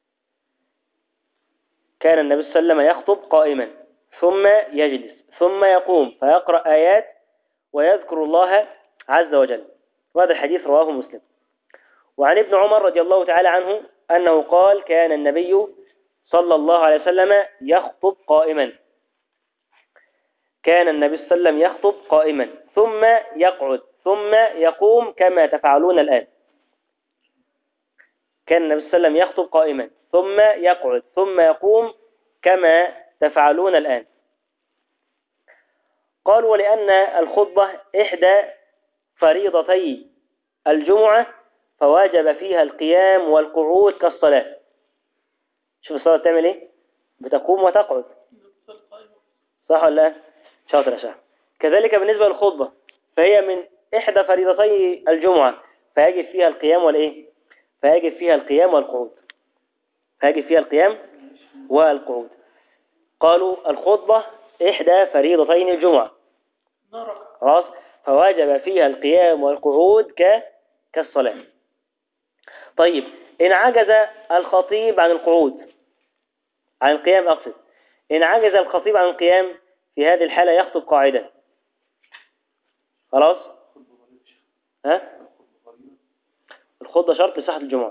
S1: كان النبي صلى الله عليه وسلم يخطب قائما ثم يجلس ثم يقوم فيقرأ آيات ويذكر الله عز وجل. وهذا الحديث رواه مسلم. وعن ابن عمر رضي الله تعالى عنه أنه قال كان النبي صلى الله عليه وسلم يخطب قائما. كان النبي صلى الله عليه وسلم يخطب قائما ثم يقعد ثم يقوم كما تفعلون الآن. كان النبي صلى الله عليه وسلم يخطب قائما ثم يقعد ثم يقوم كما تفعلون الآن. قالوا ولأن الخطبة إحدى فريضتي الجمعة فواجب فيها القيام والقعود كالصلاة. شوف الصلاة بتعمل ايه؟ بتقوم وتقعد، صح ولا لا؟ شاطر يا شاطر. كذلك بالنسبة للخطبة فهي من إحدى فريضتي الجمعة فيجب فيها القيام والإيه؟ فيجب فيها القيام والقعود. فيجب فيها القيام والقعود. قالوا الخطبة إحدى فريضتين الجمعة خلاص، فواجب فيها القيام والقعود كالصلاة. طيب، إن عجز الخطيب عن القعود عن القيام أقصد، إن عجز الخطيب عن القيام في هذه الحالة يخطب قاعدا. خلاص؟ ها؟ الخطبة شرط لصحة الجمعة.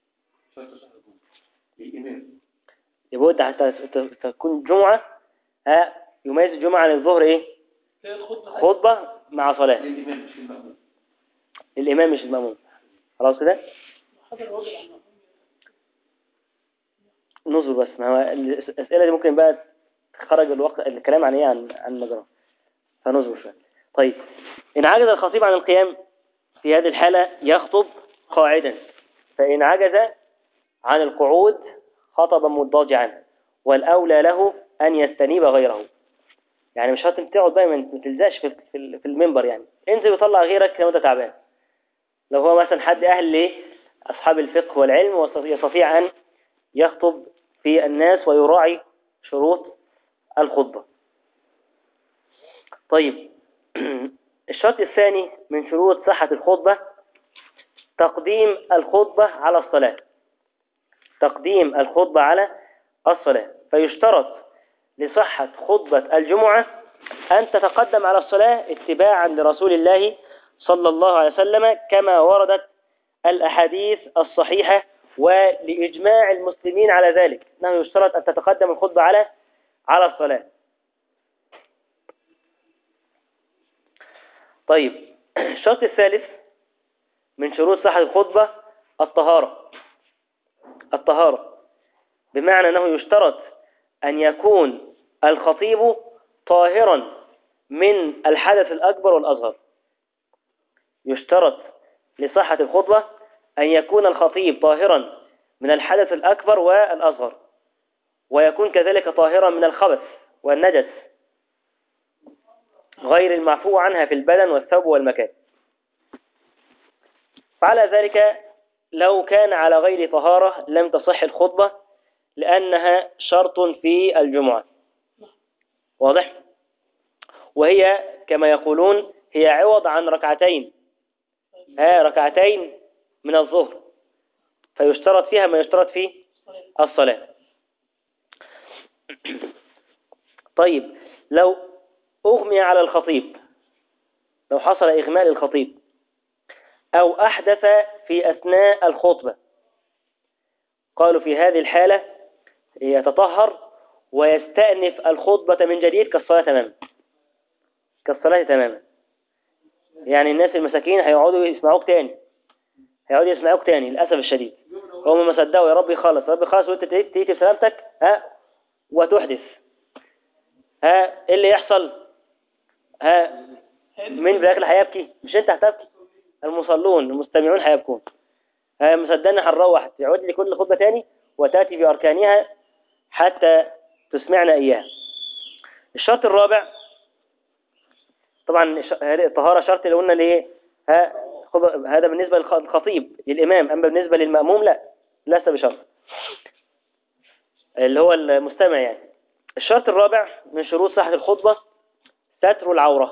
S1: يبقى انت حتى تكون جمعة يميز الجمعة عن الظهر ايه؟ خطبة مع صلاة. الإمام مش المأموم. خلاص كده؟ نصبر بس، ما هو الأسئلة دي ممكن بقى تخرج الكلام عن ايه عن مجرى، فنصبر شوية. طيب، إن عجز الخطيب عن القيام في هذه الحالة يخطب قاعدا، فإن عجز عن القعود خطب مضطجعا، والأولى له أن يستنيب غيره. يعني مش هتقعد تقعد بقى ما تلزقش في المنبر، يعني انزل وطلع غيرك لو انت تعبان. لو هو مثلا حد أهل أصحاب الفقه والعلم يستطيع أن يخطب في الناس ويراعي شروط الخطبة. طيب، الشرط الثاني من شروط صحة الخطبة تقديم الخطبة على الصلاة. تقديم الخطبة على الصلاة. فيشترط لصحة خطبة الجمعة أن تتقدم على الصلاة اتباعا لرسول الله صلى الله عليه وسلم كما وردت الأحاديث الصحيحة ولإجماع المسلمين على ذلك أنه يشترط أن تتقدم الخطبة على الصلاة. طيب، الشرط الثالث من شروط صحة الخطبة الطهارة، بمعنى أنه يشترط أن يكون الخطيب طاهرا من الحدث الأكبر والأصغر. يشترط لصحة الخطبة أن يكون الخطيب طاهرا من الحدث الأكبر والأصغر، ويكون كذلك طاهرا من الخبث والنجس غير المعفو عنها في البدن والثوب والمكان. فعلى ذلك لو كان على غير طهارة لم تصح الخطبة، لأنها شرط في الجمعة. واضح؟ وهي كما يقولون هي عوض عن ركعتين من الظهر، فيشترط فيها ما يشترط فيه الصلاة. طيب، لو أغمي على الخطيب، لو حصل إغماء للخطيب أو أحدث في أثناء الخطبة، قالوا في هذه الحالة يتطهر ويستأنف الخطبة من جديد كالصلاة تماما. يعني الناس المساكين هيقعدوا يسمعوك تاني للأسف الشديد. هم ما صدقوا يا رب يخلص وانت تيجي بسلامتك وتحدث. ايه اللي يحصل؟ مين في الاخر هيبكي؟ مش انت هتبكي، المصلون المستمعون هيبكون. مصدقني هنروح تعود لي كل خطبة تاني وتأتي بأركانها حتى تسمعنا إياها. الشرط الرابع، طبعا الطهارة شرط اللي قلنا ليه هذا بالنسبة للخطيب للإمام، أما بالنسبة للمأموم لا، ليس بشرط، اللي هو المستمع يعني. الشرط الرابع من شروط صحة الخطبة ستر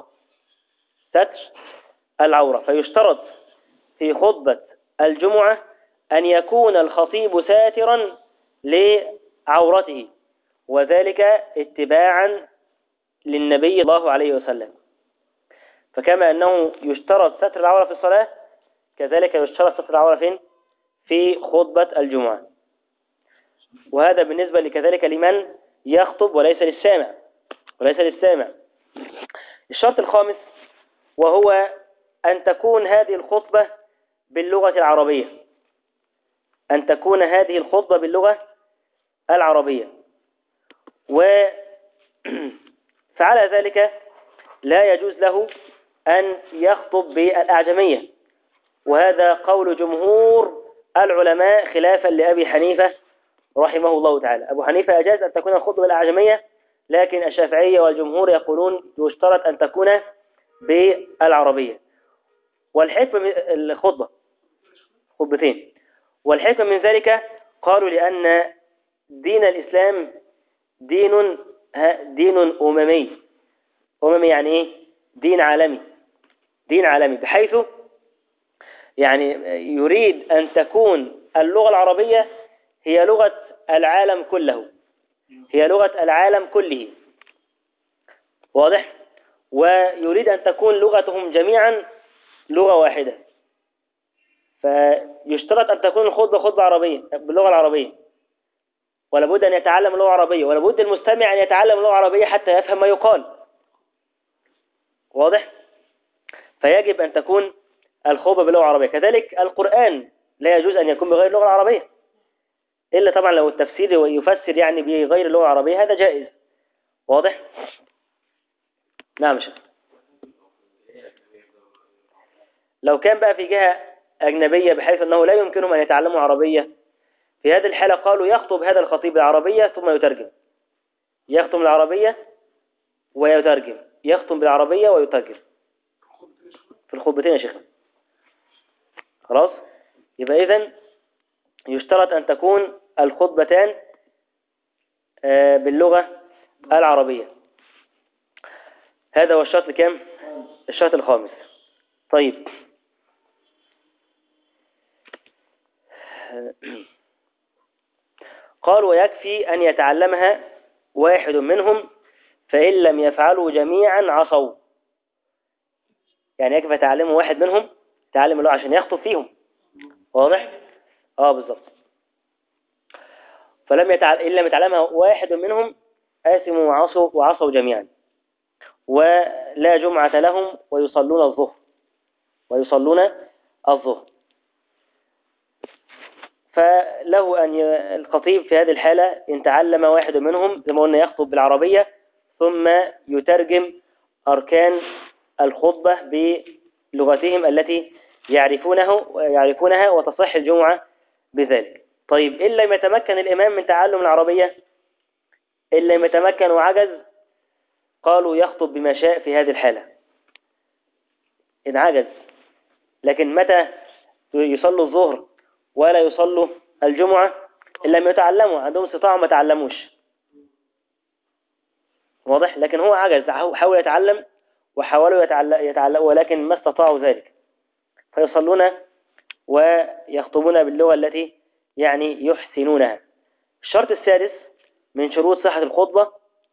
S1: العورة. فيشترط في خطبة الجمعة أن يكون الخطيب ساترا لعورته، وذلك اتباعا للنبي صلى الله عليه وسلم. فكما أنه يشترط ستر العورة في الصلاة، كذلك يشترط ستر العورة في خطبة الجمعة. وهذا بالنسبة كذلك لمن يخطب وليس للسامع. الشرط الخامس وهو أن تكون هذه الخطبة باللغة العربية. فعلى ذلك لا يجوز له أن يخطب بالأعجمية، وهذا قول جمهور العلماء خلافا لأبي حنيفة رحمه الله تعالى. أبو حنيفة أجاز أن تكون الخطبة بالأعجمية، لكن الشافعية والجمهور يقولون يشترط أن تكون بالعربية. والحكمة من الخطبة خطبتين، والحكمة من ذلك قالوا لأن دين الإسلام دين أممي يعني إيه؟ دين عالمي بحيث يعني يريد أن تكون اللغة العربية هي لغة العالم كله، واضح؟ ويريد أن تكون لغتهم جميعا لغة واحدة، فيشترط أن تكون الخطبة خطبة عربية باللغة العربية، ولا بد أن يتعلم اللغة العربية، ولا بد المستمع أن يتعلم اللغة العربية حتى يفهم ما يقال، واضح؟ فيجب أن تكون الخطبة باللغة العربية. كذلك القرآن لا يجوز أن يكون بغير اللغة العربية، إلا طبعا لو التفسير يفسر يعني بغير اللغة العربية هذا جائز، واضح؟ نعم شيخ. لو كان بقى في جهة أجنبية بحيث أنه لا يمكنهم أن يتعلموا عربية، في هذه الحالة قالوا يخطب هذا الخطيب العربية ثم يترجم، يختم العربية ويترجم، يختم بالعربية ويترجم في الخطبتين يا شيخ. خلاص، يبقى إذن يشترط أن تكون الخطبتان باللغة العربية. هذا هو الشرط كام؟ الشرط الخامس. طيب، قال ويكفي أن يتعلمها واحد منهم، فإن لم يفعلوا جميعا عصوا. يعني يكفي تعلمه واحد منهم، تعلم اللغة عشان يخطب فيهم، واضح؟ بالضبط. إن لم يتعلمها واحد منهم آثموا وعصوا جميعا. ولا جمعة لهم ويصلون الظهر. فله أن الخطيب في هذه الحالة إن تعلم واحد منهم زي ما قلنا يخطب بالعربية ثم يترجم أركان الخطبة بلغتهم التي يعرفونها وتصح الجمعة بذلك. طيب إن لم يتمكن الإمام من تعلم العربية، إن لم يتمكن وعجز، قالوا يخطب بما شاء في هذه الحالة إن عجز. لكن متى يصلوا الظهر ولا يصلوا الجمعة؟ إن لم يتعلموا، عندهم استطاعة ما تعلموش، واضح؟ لكن هو عجز، حاول يتعلم وحاولوا يتعلموا ولكن ما استطاعوا ذلك، فيصلون ويخطبون باللغة التي يعني يحسنونها. الشرط السادس من شروط صحة الخطبة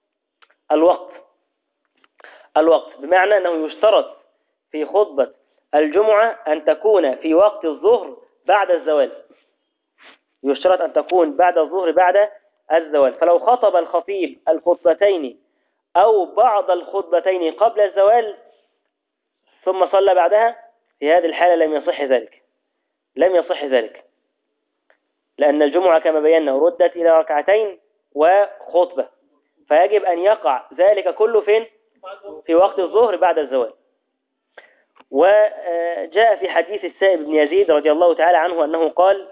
S1: الوقت، بمعنى أنه يشترط في خطبة الجمعة أن تكون في وقت الظهر بعد الزوال. يشترط أن تكون بعد الظهر بعد الزوال. فلو خطب الخطيب الخطبتين أو بعض الخطبتين قبل الزوال ثم صلى بعدها، في هذه الحالة لم يصح ذلك، لأن الجمعة كما بينا ردت إلى ركعتين وخطبة، فيجب أن يقع ذلك كله فين؟ في وقت الظهر بعد الزوال. وجاء في حديث السائب بن يزيد رضي الله تعالى عنه أنه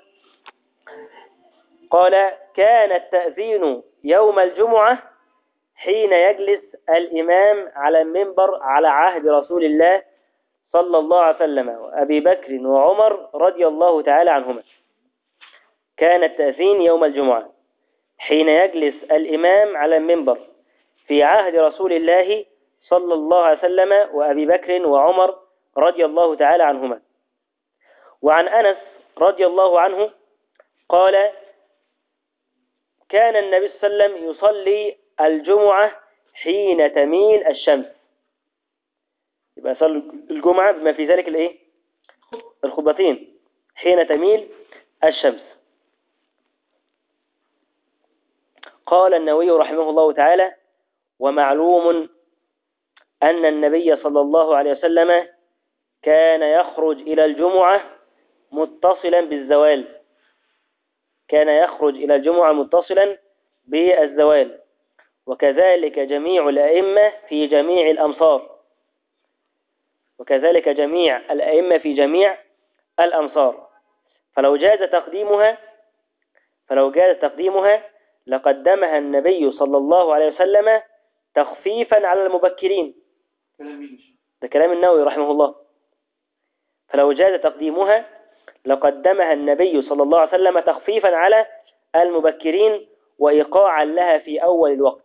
S1: قال كان التأذين يوم الجمعة حين يجلس الإمام على المنبر على عهد رسول الله صلى الله عليه وسلم وأبي بكر وعمر رضي الله تعالى عنهما. كان التأذين يوم الجمعة حين يجلس الإمام على المنبر في عهد رسول الله صلى الله عليه وسلم وأبي بكر وعمر رضي الله تعالى عنهما. وعن أنس رضي الله عنه قال كان النبي صلى الله عليه وسلم يصلي الجمعة حين تميل الشمس. يبقى يصلي الجمعة بما في ذلك الخطبتين حين تميل الشمس. قال النووي رحمه الله تعالى ومعلوم أن النبي صلى الله عليه وسلم كان يخرج إلى الجمعة متصلا بالزوال. كان يخرج إلى الجمعة متصلا بالزوال، وكذلك جميع الأئمة في جميع الأمصار. وكذلك جميع الأئمة في جميع الأمصار. فلو جاز تقديمها لقدمها النبي صلى الله عليه وسلم تخفيفا على المبكرين. ده كلام النووي رحمه الله. فلو جاز تقديمها لقدمها النبي صلى الله عليه وسلم تخفيفا على المبكرين وإيقاعا لها في أول الوقت.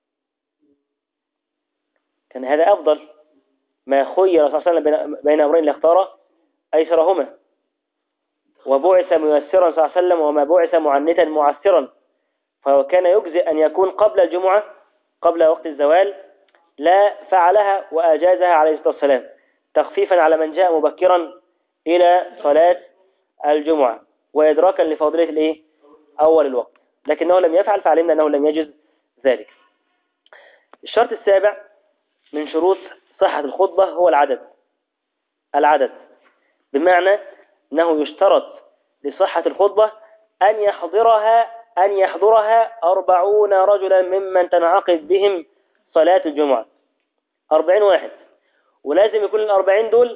S1: كان هذا أفضل ما خير صلى الله عليه وسلم بين أمرين لاختار أيسرهما. وبعث ميسرا صلى الله عليه وسلم وما بعث معنتا معسرا. فكان يجزئ أن يكون قبل الجمعة قبل وقت الزوال، لا فعلها وأجازها عليه الصلاة والسلام تخفيفا على من جاء مبكرا إلى صلاة الجمعة وإدراكا لفضيلة أول الوقت. لكنه لم يفعل، فعلمنا أنه لم يجز ذلك. الشرط السابع من شروط صحة الخطبة هو العدد، بمعنى أنه يشترط لصحة الخطبة أن يحضرها 40 رجلا ممن تنعقد بهم صلاة الجمعة. 40 واحد، ولازم يكون 40 دول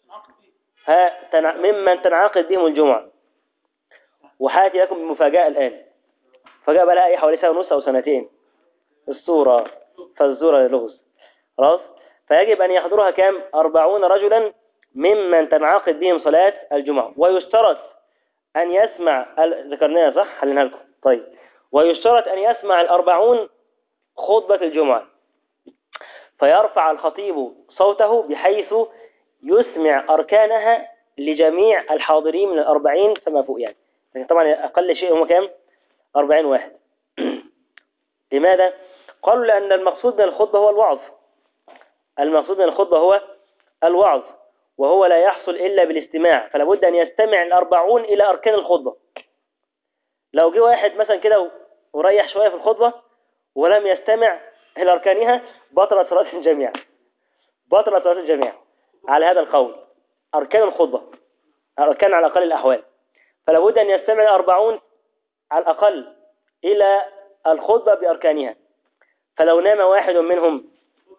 S1: ممن تنعقد بهم الجمعة. وحياتي لكم بمفاجأة الآن، فجأة بلاقي حوالي سنة ونص أو سنتين الصورة فالزورة للغز. خلاص، فيجب أن يحضرها كام؟ 40 رجلا ممن تنعقد بهم صلاة الجمعة. ويشترط أن يسمع ذكرناها صح؟ حلناها لكم. طيب، ويشترط أن يسمع 40 خطبة الجمعة، فيرفع الخطيب صوته بحيث يسمع أركانها لجميع الحاضرين من 40 فما فوق يعني. لكن طبعا أقل شيء هم كام؟ 40 واحد. لماذا؟ قالوا لأن المقصود من الخطبة هو الوعظ. المقصود من الخطبة هو الوعظ، وهو لا يحصل إلا بالاستماع، فلا بد أن يستمع 40 إلى أركان الخطبة. لو جه واحد مثلا كده وريح شوية في الخطبة ولم يستمع إلى أركانها بطلت صلاة الجميع، بطلت صلاة الجميع على هذا القول. أركان الخطبة، أركان على أقل الأحوال، فلا بد أن يستمع الأربعون على الأقل إلى الخطبة بأركانها. فلو نام واحد منهم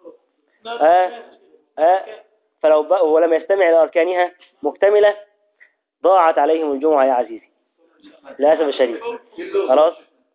S1: ولم يستمع إلى أركانها مكتملة ضاعت عليهم الجمعة يا عزيزي للأسف الشديد. خلاص،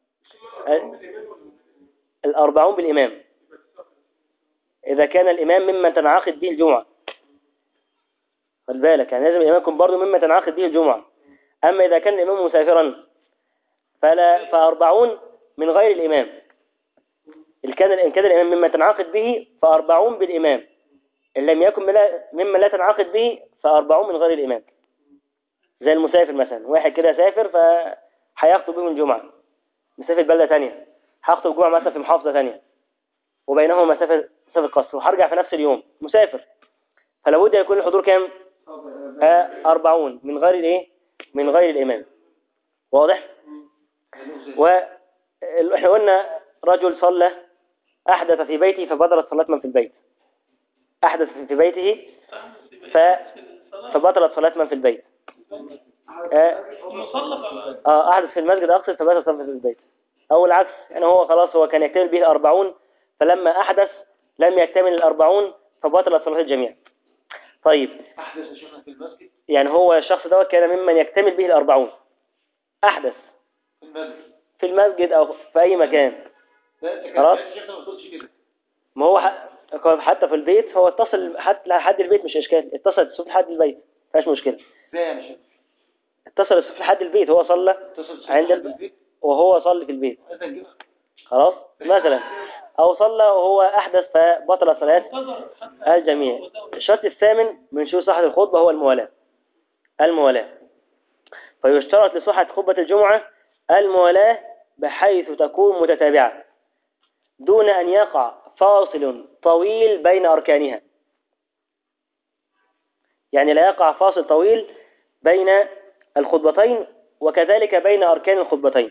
S1: الأربعون بالإمام إذا كان الإمام ممن تنعقد به الجمعة. خد بالك، يعني لازم الإمام يكون برضه ممن تنعقد به الجمعة. أما إذا كان الإمام مسافرا فأربعون من غير الإمام. إن كان الإمام ممن تنعقد به فأربعون بالإمام، إن لم يكن ممن لا تنعقد به فأربعون من غير الإمام. زي المسافر مثلا، واحد كده سافر فهيخطب بهم الجمعة، مسافر بلدة ثانية، هخطب الجمعة مثلا في محافظة ثانية وبينهما مسافة قصر وهرجع في نفس اليوم، مسافر، فلا بد يكون الحضور كام؟ 40 من غير الايه؟ من غير الإمام. واضح؟ واحنا قلنا رجل صلى أحدث في بيته فبطلت صلاة من في البيت. أحدث في بيته فبطلت صلاة من في البيت. أحدث في المسجد أقصد فبطلت صلاة من في البيت. أو العكس، يعني هو خلاص هو كان يكتمل به 40 فلما أحدث لم يكتمل 40 فبطلت صلاة الجميع. طيب أحدث شيخنا في المسجد، يعني هو الشخص ده كان ممن يكتمل به 40، أحدث في المسجد أو في أي مكان. خلاص، ما هو حتى في البيت هو اتصل حتى لحد البيت مش إشكال، اتصل الصوت لحد البيت مفيش مشكلة. اتصل الصوت لحد البيت، هو صلى عند البيت وهو صلى في البيت. خلاص مثلا، أو صلى وهو أحدث فبطل صلاة الجميع. الشرط الثامن من شروط صحة الخطبة هو الموالاة. فيشترط لصحة خطبة الجمعة الموالاة بحيث تكون متتابعة دون أن يقع فاصل طويل بين أركانها. يعني لا يقع فاصل طويل بين الخطبتين وكذلك بين أركان الخطبتين،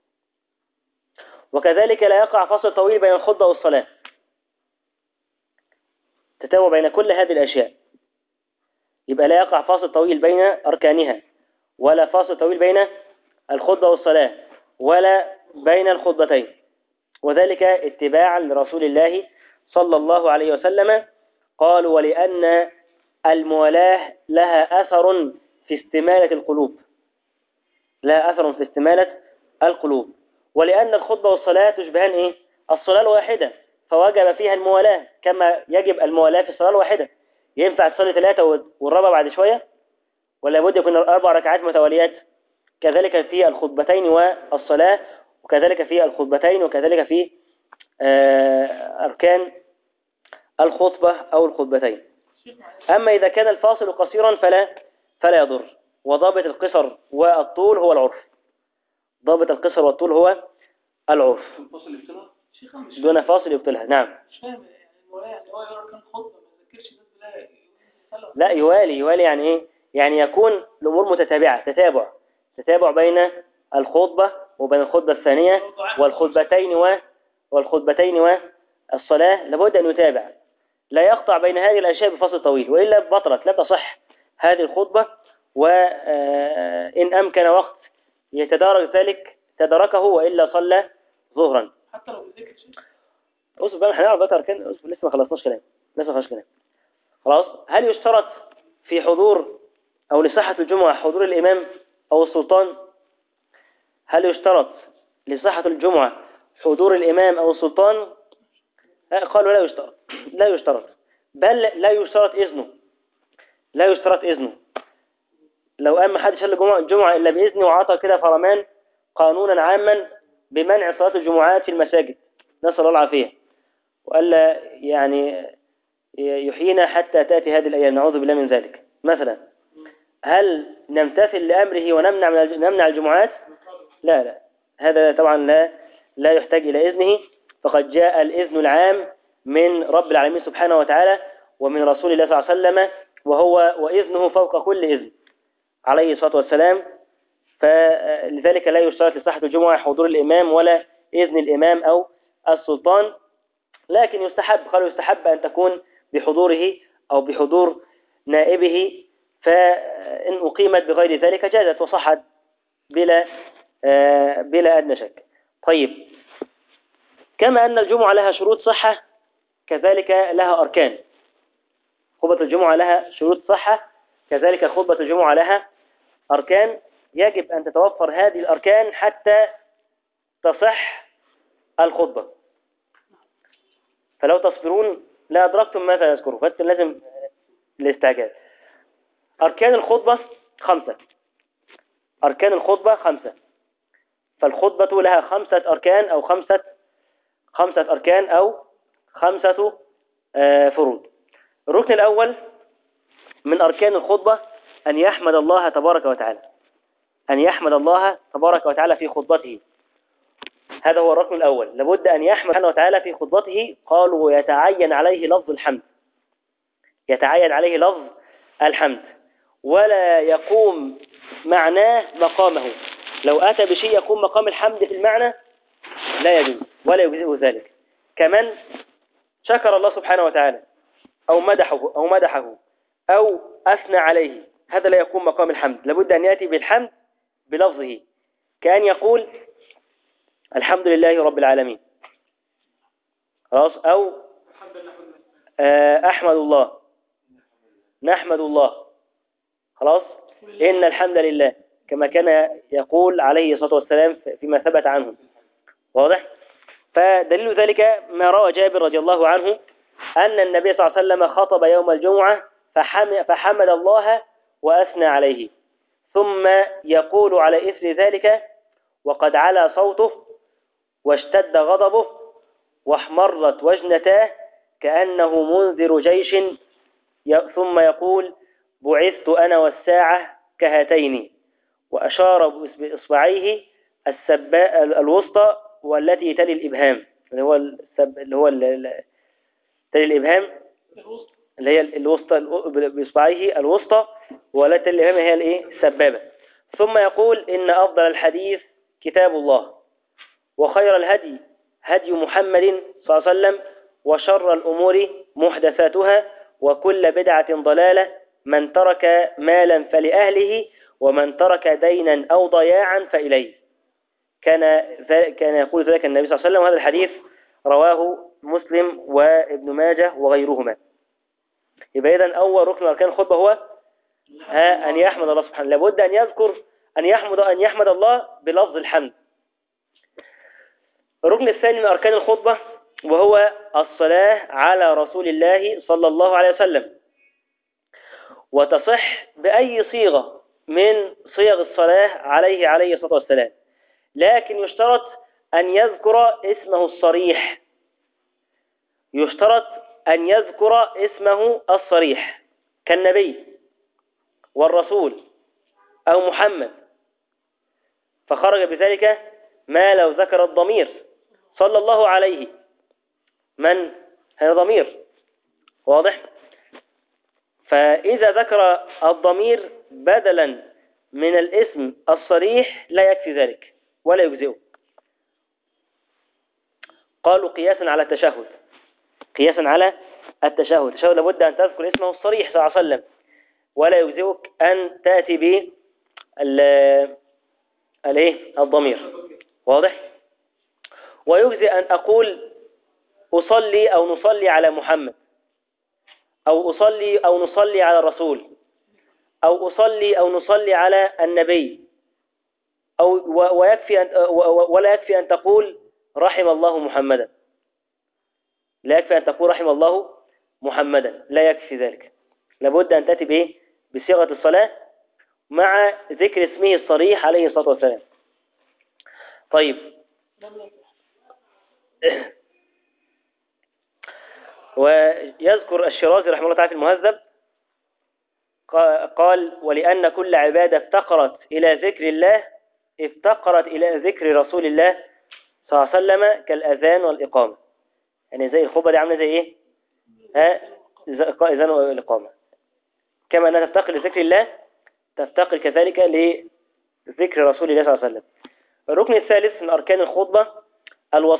S1: وكذلك لا يقع فاصل طويل بين الخطبة والصلاة. تتابع بين كل هذه الأشياء، يبقى لا يقع فاصل طويل بين أركانها، ولا فاصل طويل بين الخطبة والصلاة، ولا بين الخطبتين، وذلك اتباعا لرسول الله صلى الله عليه وسلم. قالوا ولأن الموالاة لها أثر في استمالة القلوب، لها أثر في استمالة القلوب، ولأن الخطبة والصلاة تشبهان إيه؟ الصلاة الواحدة، فوجب فيها الموالاة كما يجب الموالاة في الصلاة الواحدة. ينفع تصلي 3 والرابع بعد شوية، ولا بد يكون 4 ركعات متواليات؟ كذلك في الخطبتين والصلاة، وكذلك في الخطبتين، وكذلك في أركان الخطبة أو الخطبتين. أما إذا كان الفاصل قصيرا فلا يضر. وضابط القصر والطول هو العرف. ضابط القصر والطول هو العرف، دون فاصل يبطلها. نعم. لا، يوالي يعني إيه؟ يعني يكون الأمور متتابعة، تتابع بين الخطبة وبين الخطبة الثانية والخطبتين والصلاة، لابد أن يتابع، لا يقطع بين هذه الأشياء بفصل طويل، وإلا بطلت لا تصح هذه الخطبة. وإن أمكن وقت يتدارك ذلك تدركه، وإلا صلى ظهرا. حتى لو بذكر شيء أصبر بقى، هنعرف بقى أركان. لسه ما خلصناش كلام. خلاص. هل يشترط في حضور أو لصحة الجمعة حضور الإمام أو السلطان؟ هل يشترط لصحة الجمعة حضور الإمام أو السلطان؟ قالوا لا يشترط، بل لا يشترط إذنه. لو ما حدش قال الجمعة إلا بإذنه، وعطى كده فرمان قانونا عاما بمنع صلاة الجمعات في المساجد، نسأل الله العافية، وألا يعني يحيينا حتى تأتي هذه الأيام، نعوذ بالله من ذلك. مثلا، هل نمتثل لأمره ونمنع الجمعات؟ لا، هذا طبعا لا يحتاج إلى إذنه، فقد جاء الإذن العام من رب العالمين سبحانه وتعالى ومن رسول الله صلى الله عليه وسلم، وإذنه فوق كل إذن عليه الصلاة والسلام. فلذلك لا يشترط لصحة الجمعة حضور الإمام ولا إذن الإمام أو السلطان، لكن قالوا يستحب أن تكون بحضوره أو بحضور نائبه، فإن أقيمت بغير ذلك جازت وصحت بلا أدنى شك. طيب، كما أن الجمعة لها شروط صحة كذلك لها أركان. خطبة الجمعة لها شروط صحة، كذلك خطبة الجمعة لها أركان، يجب أن تتوفر هذه الأركان حتى تصح الخطبة. فلو تصبرون لا أدركتم ماذا يذكره، فأنتم لازم الاستعجال. أركان الخطبة 5. أركان الخطبة 5، فالخطبة لها 5 أركان أو 5 أركان أو 5 فروض. الركن الأول من أركان الخطبة أن يحمد الله تبارك وتعالى، أن يحمد الله تبارك وتعالى في خطبته. هذا هو الركن الأول، لابد أن يحمد سبحانه وتعالى في خطبته. قالوا يتعين عليه لفظ الحمد، يتعين عليه لفظ الحمد، ولا يقوم معناه مقامه. لو أتى بشيء يقوم مقام الحمد في المعنى لا يجوز ولا يجزئه ذلك. كمن شكر الله سبحانه وتعالى أو مدحه أو أثنى عليه، هذا لا يقوم مقام الحمد، لابد أن يأتي بالحمد بلفظه، كأن يقول الحمد لله رب العالمين، خلاص، أو أحمد الله، نحمد الله، خلاص، إن الحمد لله، كما كان يقول عليه الصلاة والسلام فيما ثبت عنه. واضح؟ فدليل ذلك ما روى جابر رضي الله عنه أن النبي صلى الله عليه وسلم خطب يوم الجمعة فحمد الله وأثنى عليه، ثم يقول على إثر ذلك وقد علا صوته واشتد غضبه واحمرت وجنتاه كأنه منذر جيش، ثم يقول بعثت أنا والساعة كهاتين، وأشار بإصبعيه الوسطى والتي تلي الإبهام، اللي هو تلي الإبهام، اللي هي الوسطى، بإصبعيه الوسطى والتي تلي الإبهام هي السبابة. ثم يقول إن أفضل الحديث كتاب الله، وخير الهدي هدي محمد صلى الله عليه وسلم، وشر الأمور محدثاتها، وكل بدعة ضلالة، من ترك مالا فلأهله، ومن ترك دينا أو ضياعا فإليه. كان يقول ذلك النبي صلى الله عليه وسلم، وهذا الحديث رواه مسلم وابن ماجه وغيرهما. يبقى إذن أول ركن من أركان الخطبة هو أن يحمد الله سبحانه، لابد أن يذكر أن يحمد الله بلفظ الحمد. الركن الثاني من أركان الخطبة وهو الصلاة على رسول الله صلى الله عليه وسلم، وتصح بأي صيغة من صيغ الصلاة عليه الصلاة والسلام، لكن يشترط أن يذكر اسمه الصريح، يشترط أن يذكر اسمه الصريح كالنبي والرسول أو محمد، فخرج بذلك ما لو ذكر الضمير صلى الله عليه، من هذا ضمير، واضح؟ فإذا ذكر الضمير بدلا من الاسم الصريح لا يكفي ذلك ولا يجزئه. قالوا قياسا على التشهد، قياسا على التشهد لابد أن تذكر اسمه الصريح صلى الله عليه وسلم، ولا يجزئك أن تأتي به الضمير، واضح؟ ويجزئ أن أقول أصلي أو نصلي على محمد، أو أصلي أو نصلي على الرسول، أو أصلي أو نصلي على النبي، ولا يكفي أن تقول رحم الله محمدا، لا يكفي أن تقول رحم الله محمدا، لا يكفي ذلك، لابد أن تأتي بصيغة الصلاة مع ذكر اسمه الصريح عليه الصلاة والسلام. طيب، ويذكر الشيرازي رحمه الله تعالى في المهذب قال ولأن كل عبادة افتقرت إلى ذكر الله افتقرت إلى ذكر رسول الله صلى الله عليه وسلم كالأذان والإقامة. يعني زي الخطبة دي عاملة زي إيه؟ أذان والإقامة، كما أنها تفتقر لذكر الله تفتقر كذلك لذكر رسول الله صلى الله عليه وسلم. الركن الثالث من أركان الخطبة الوصية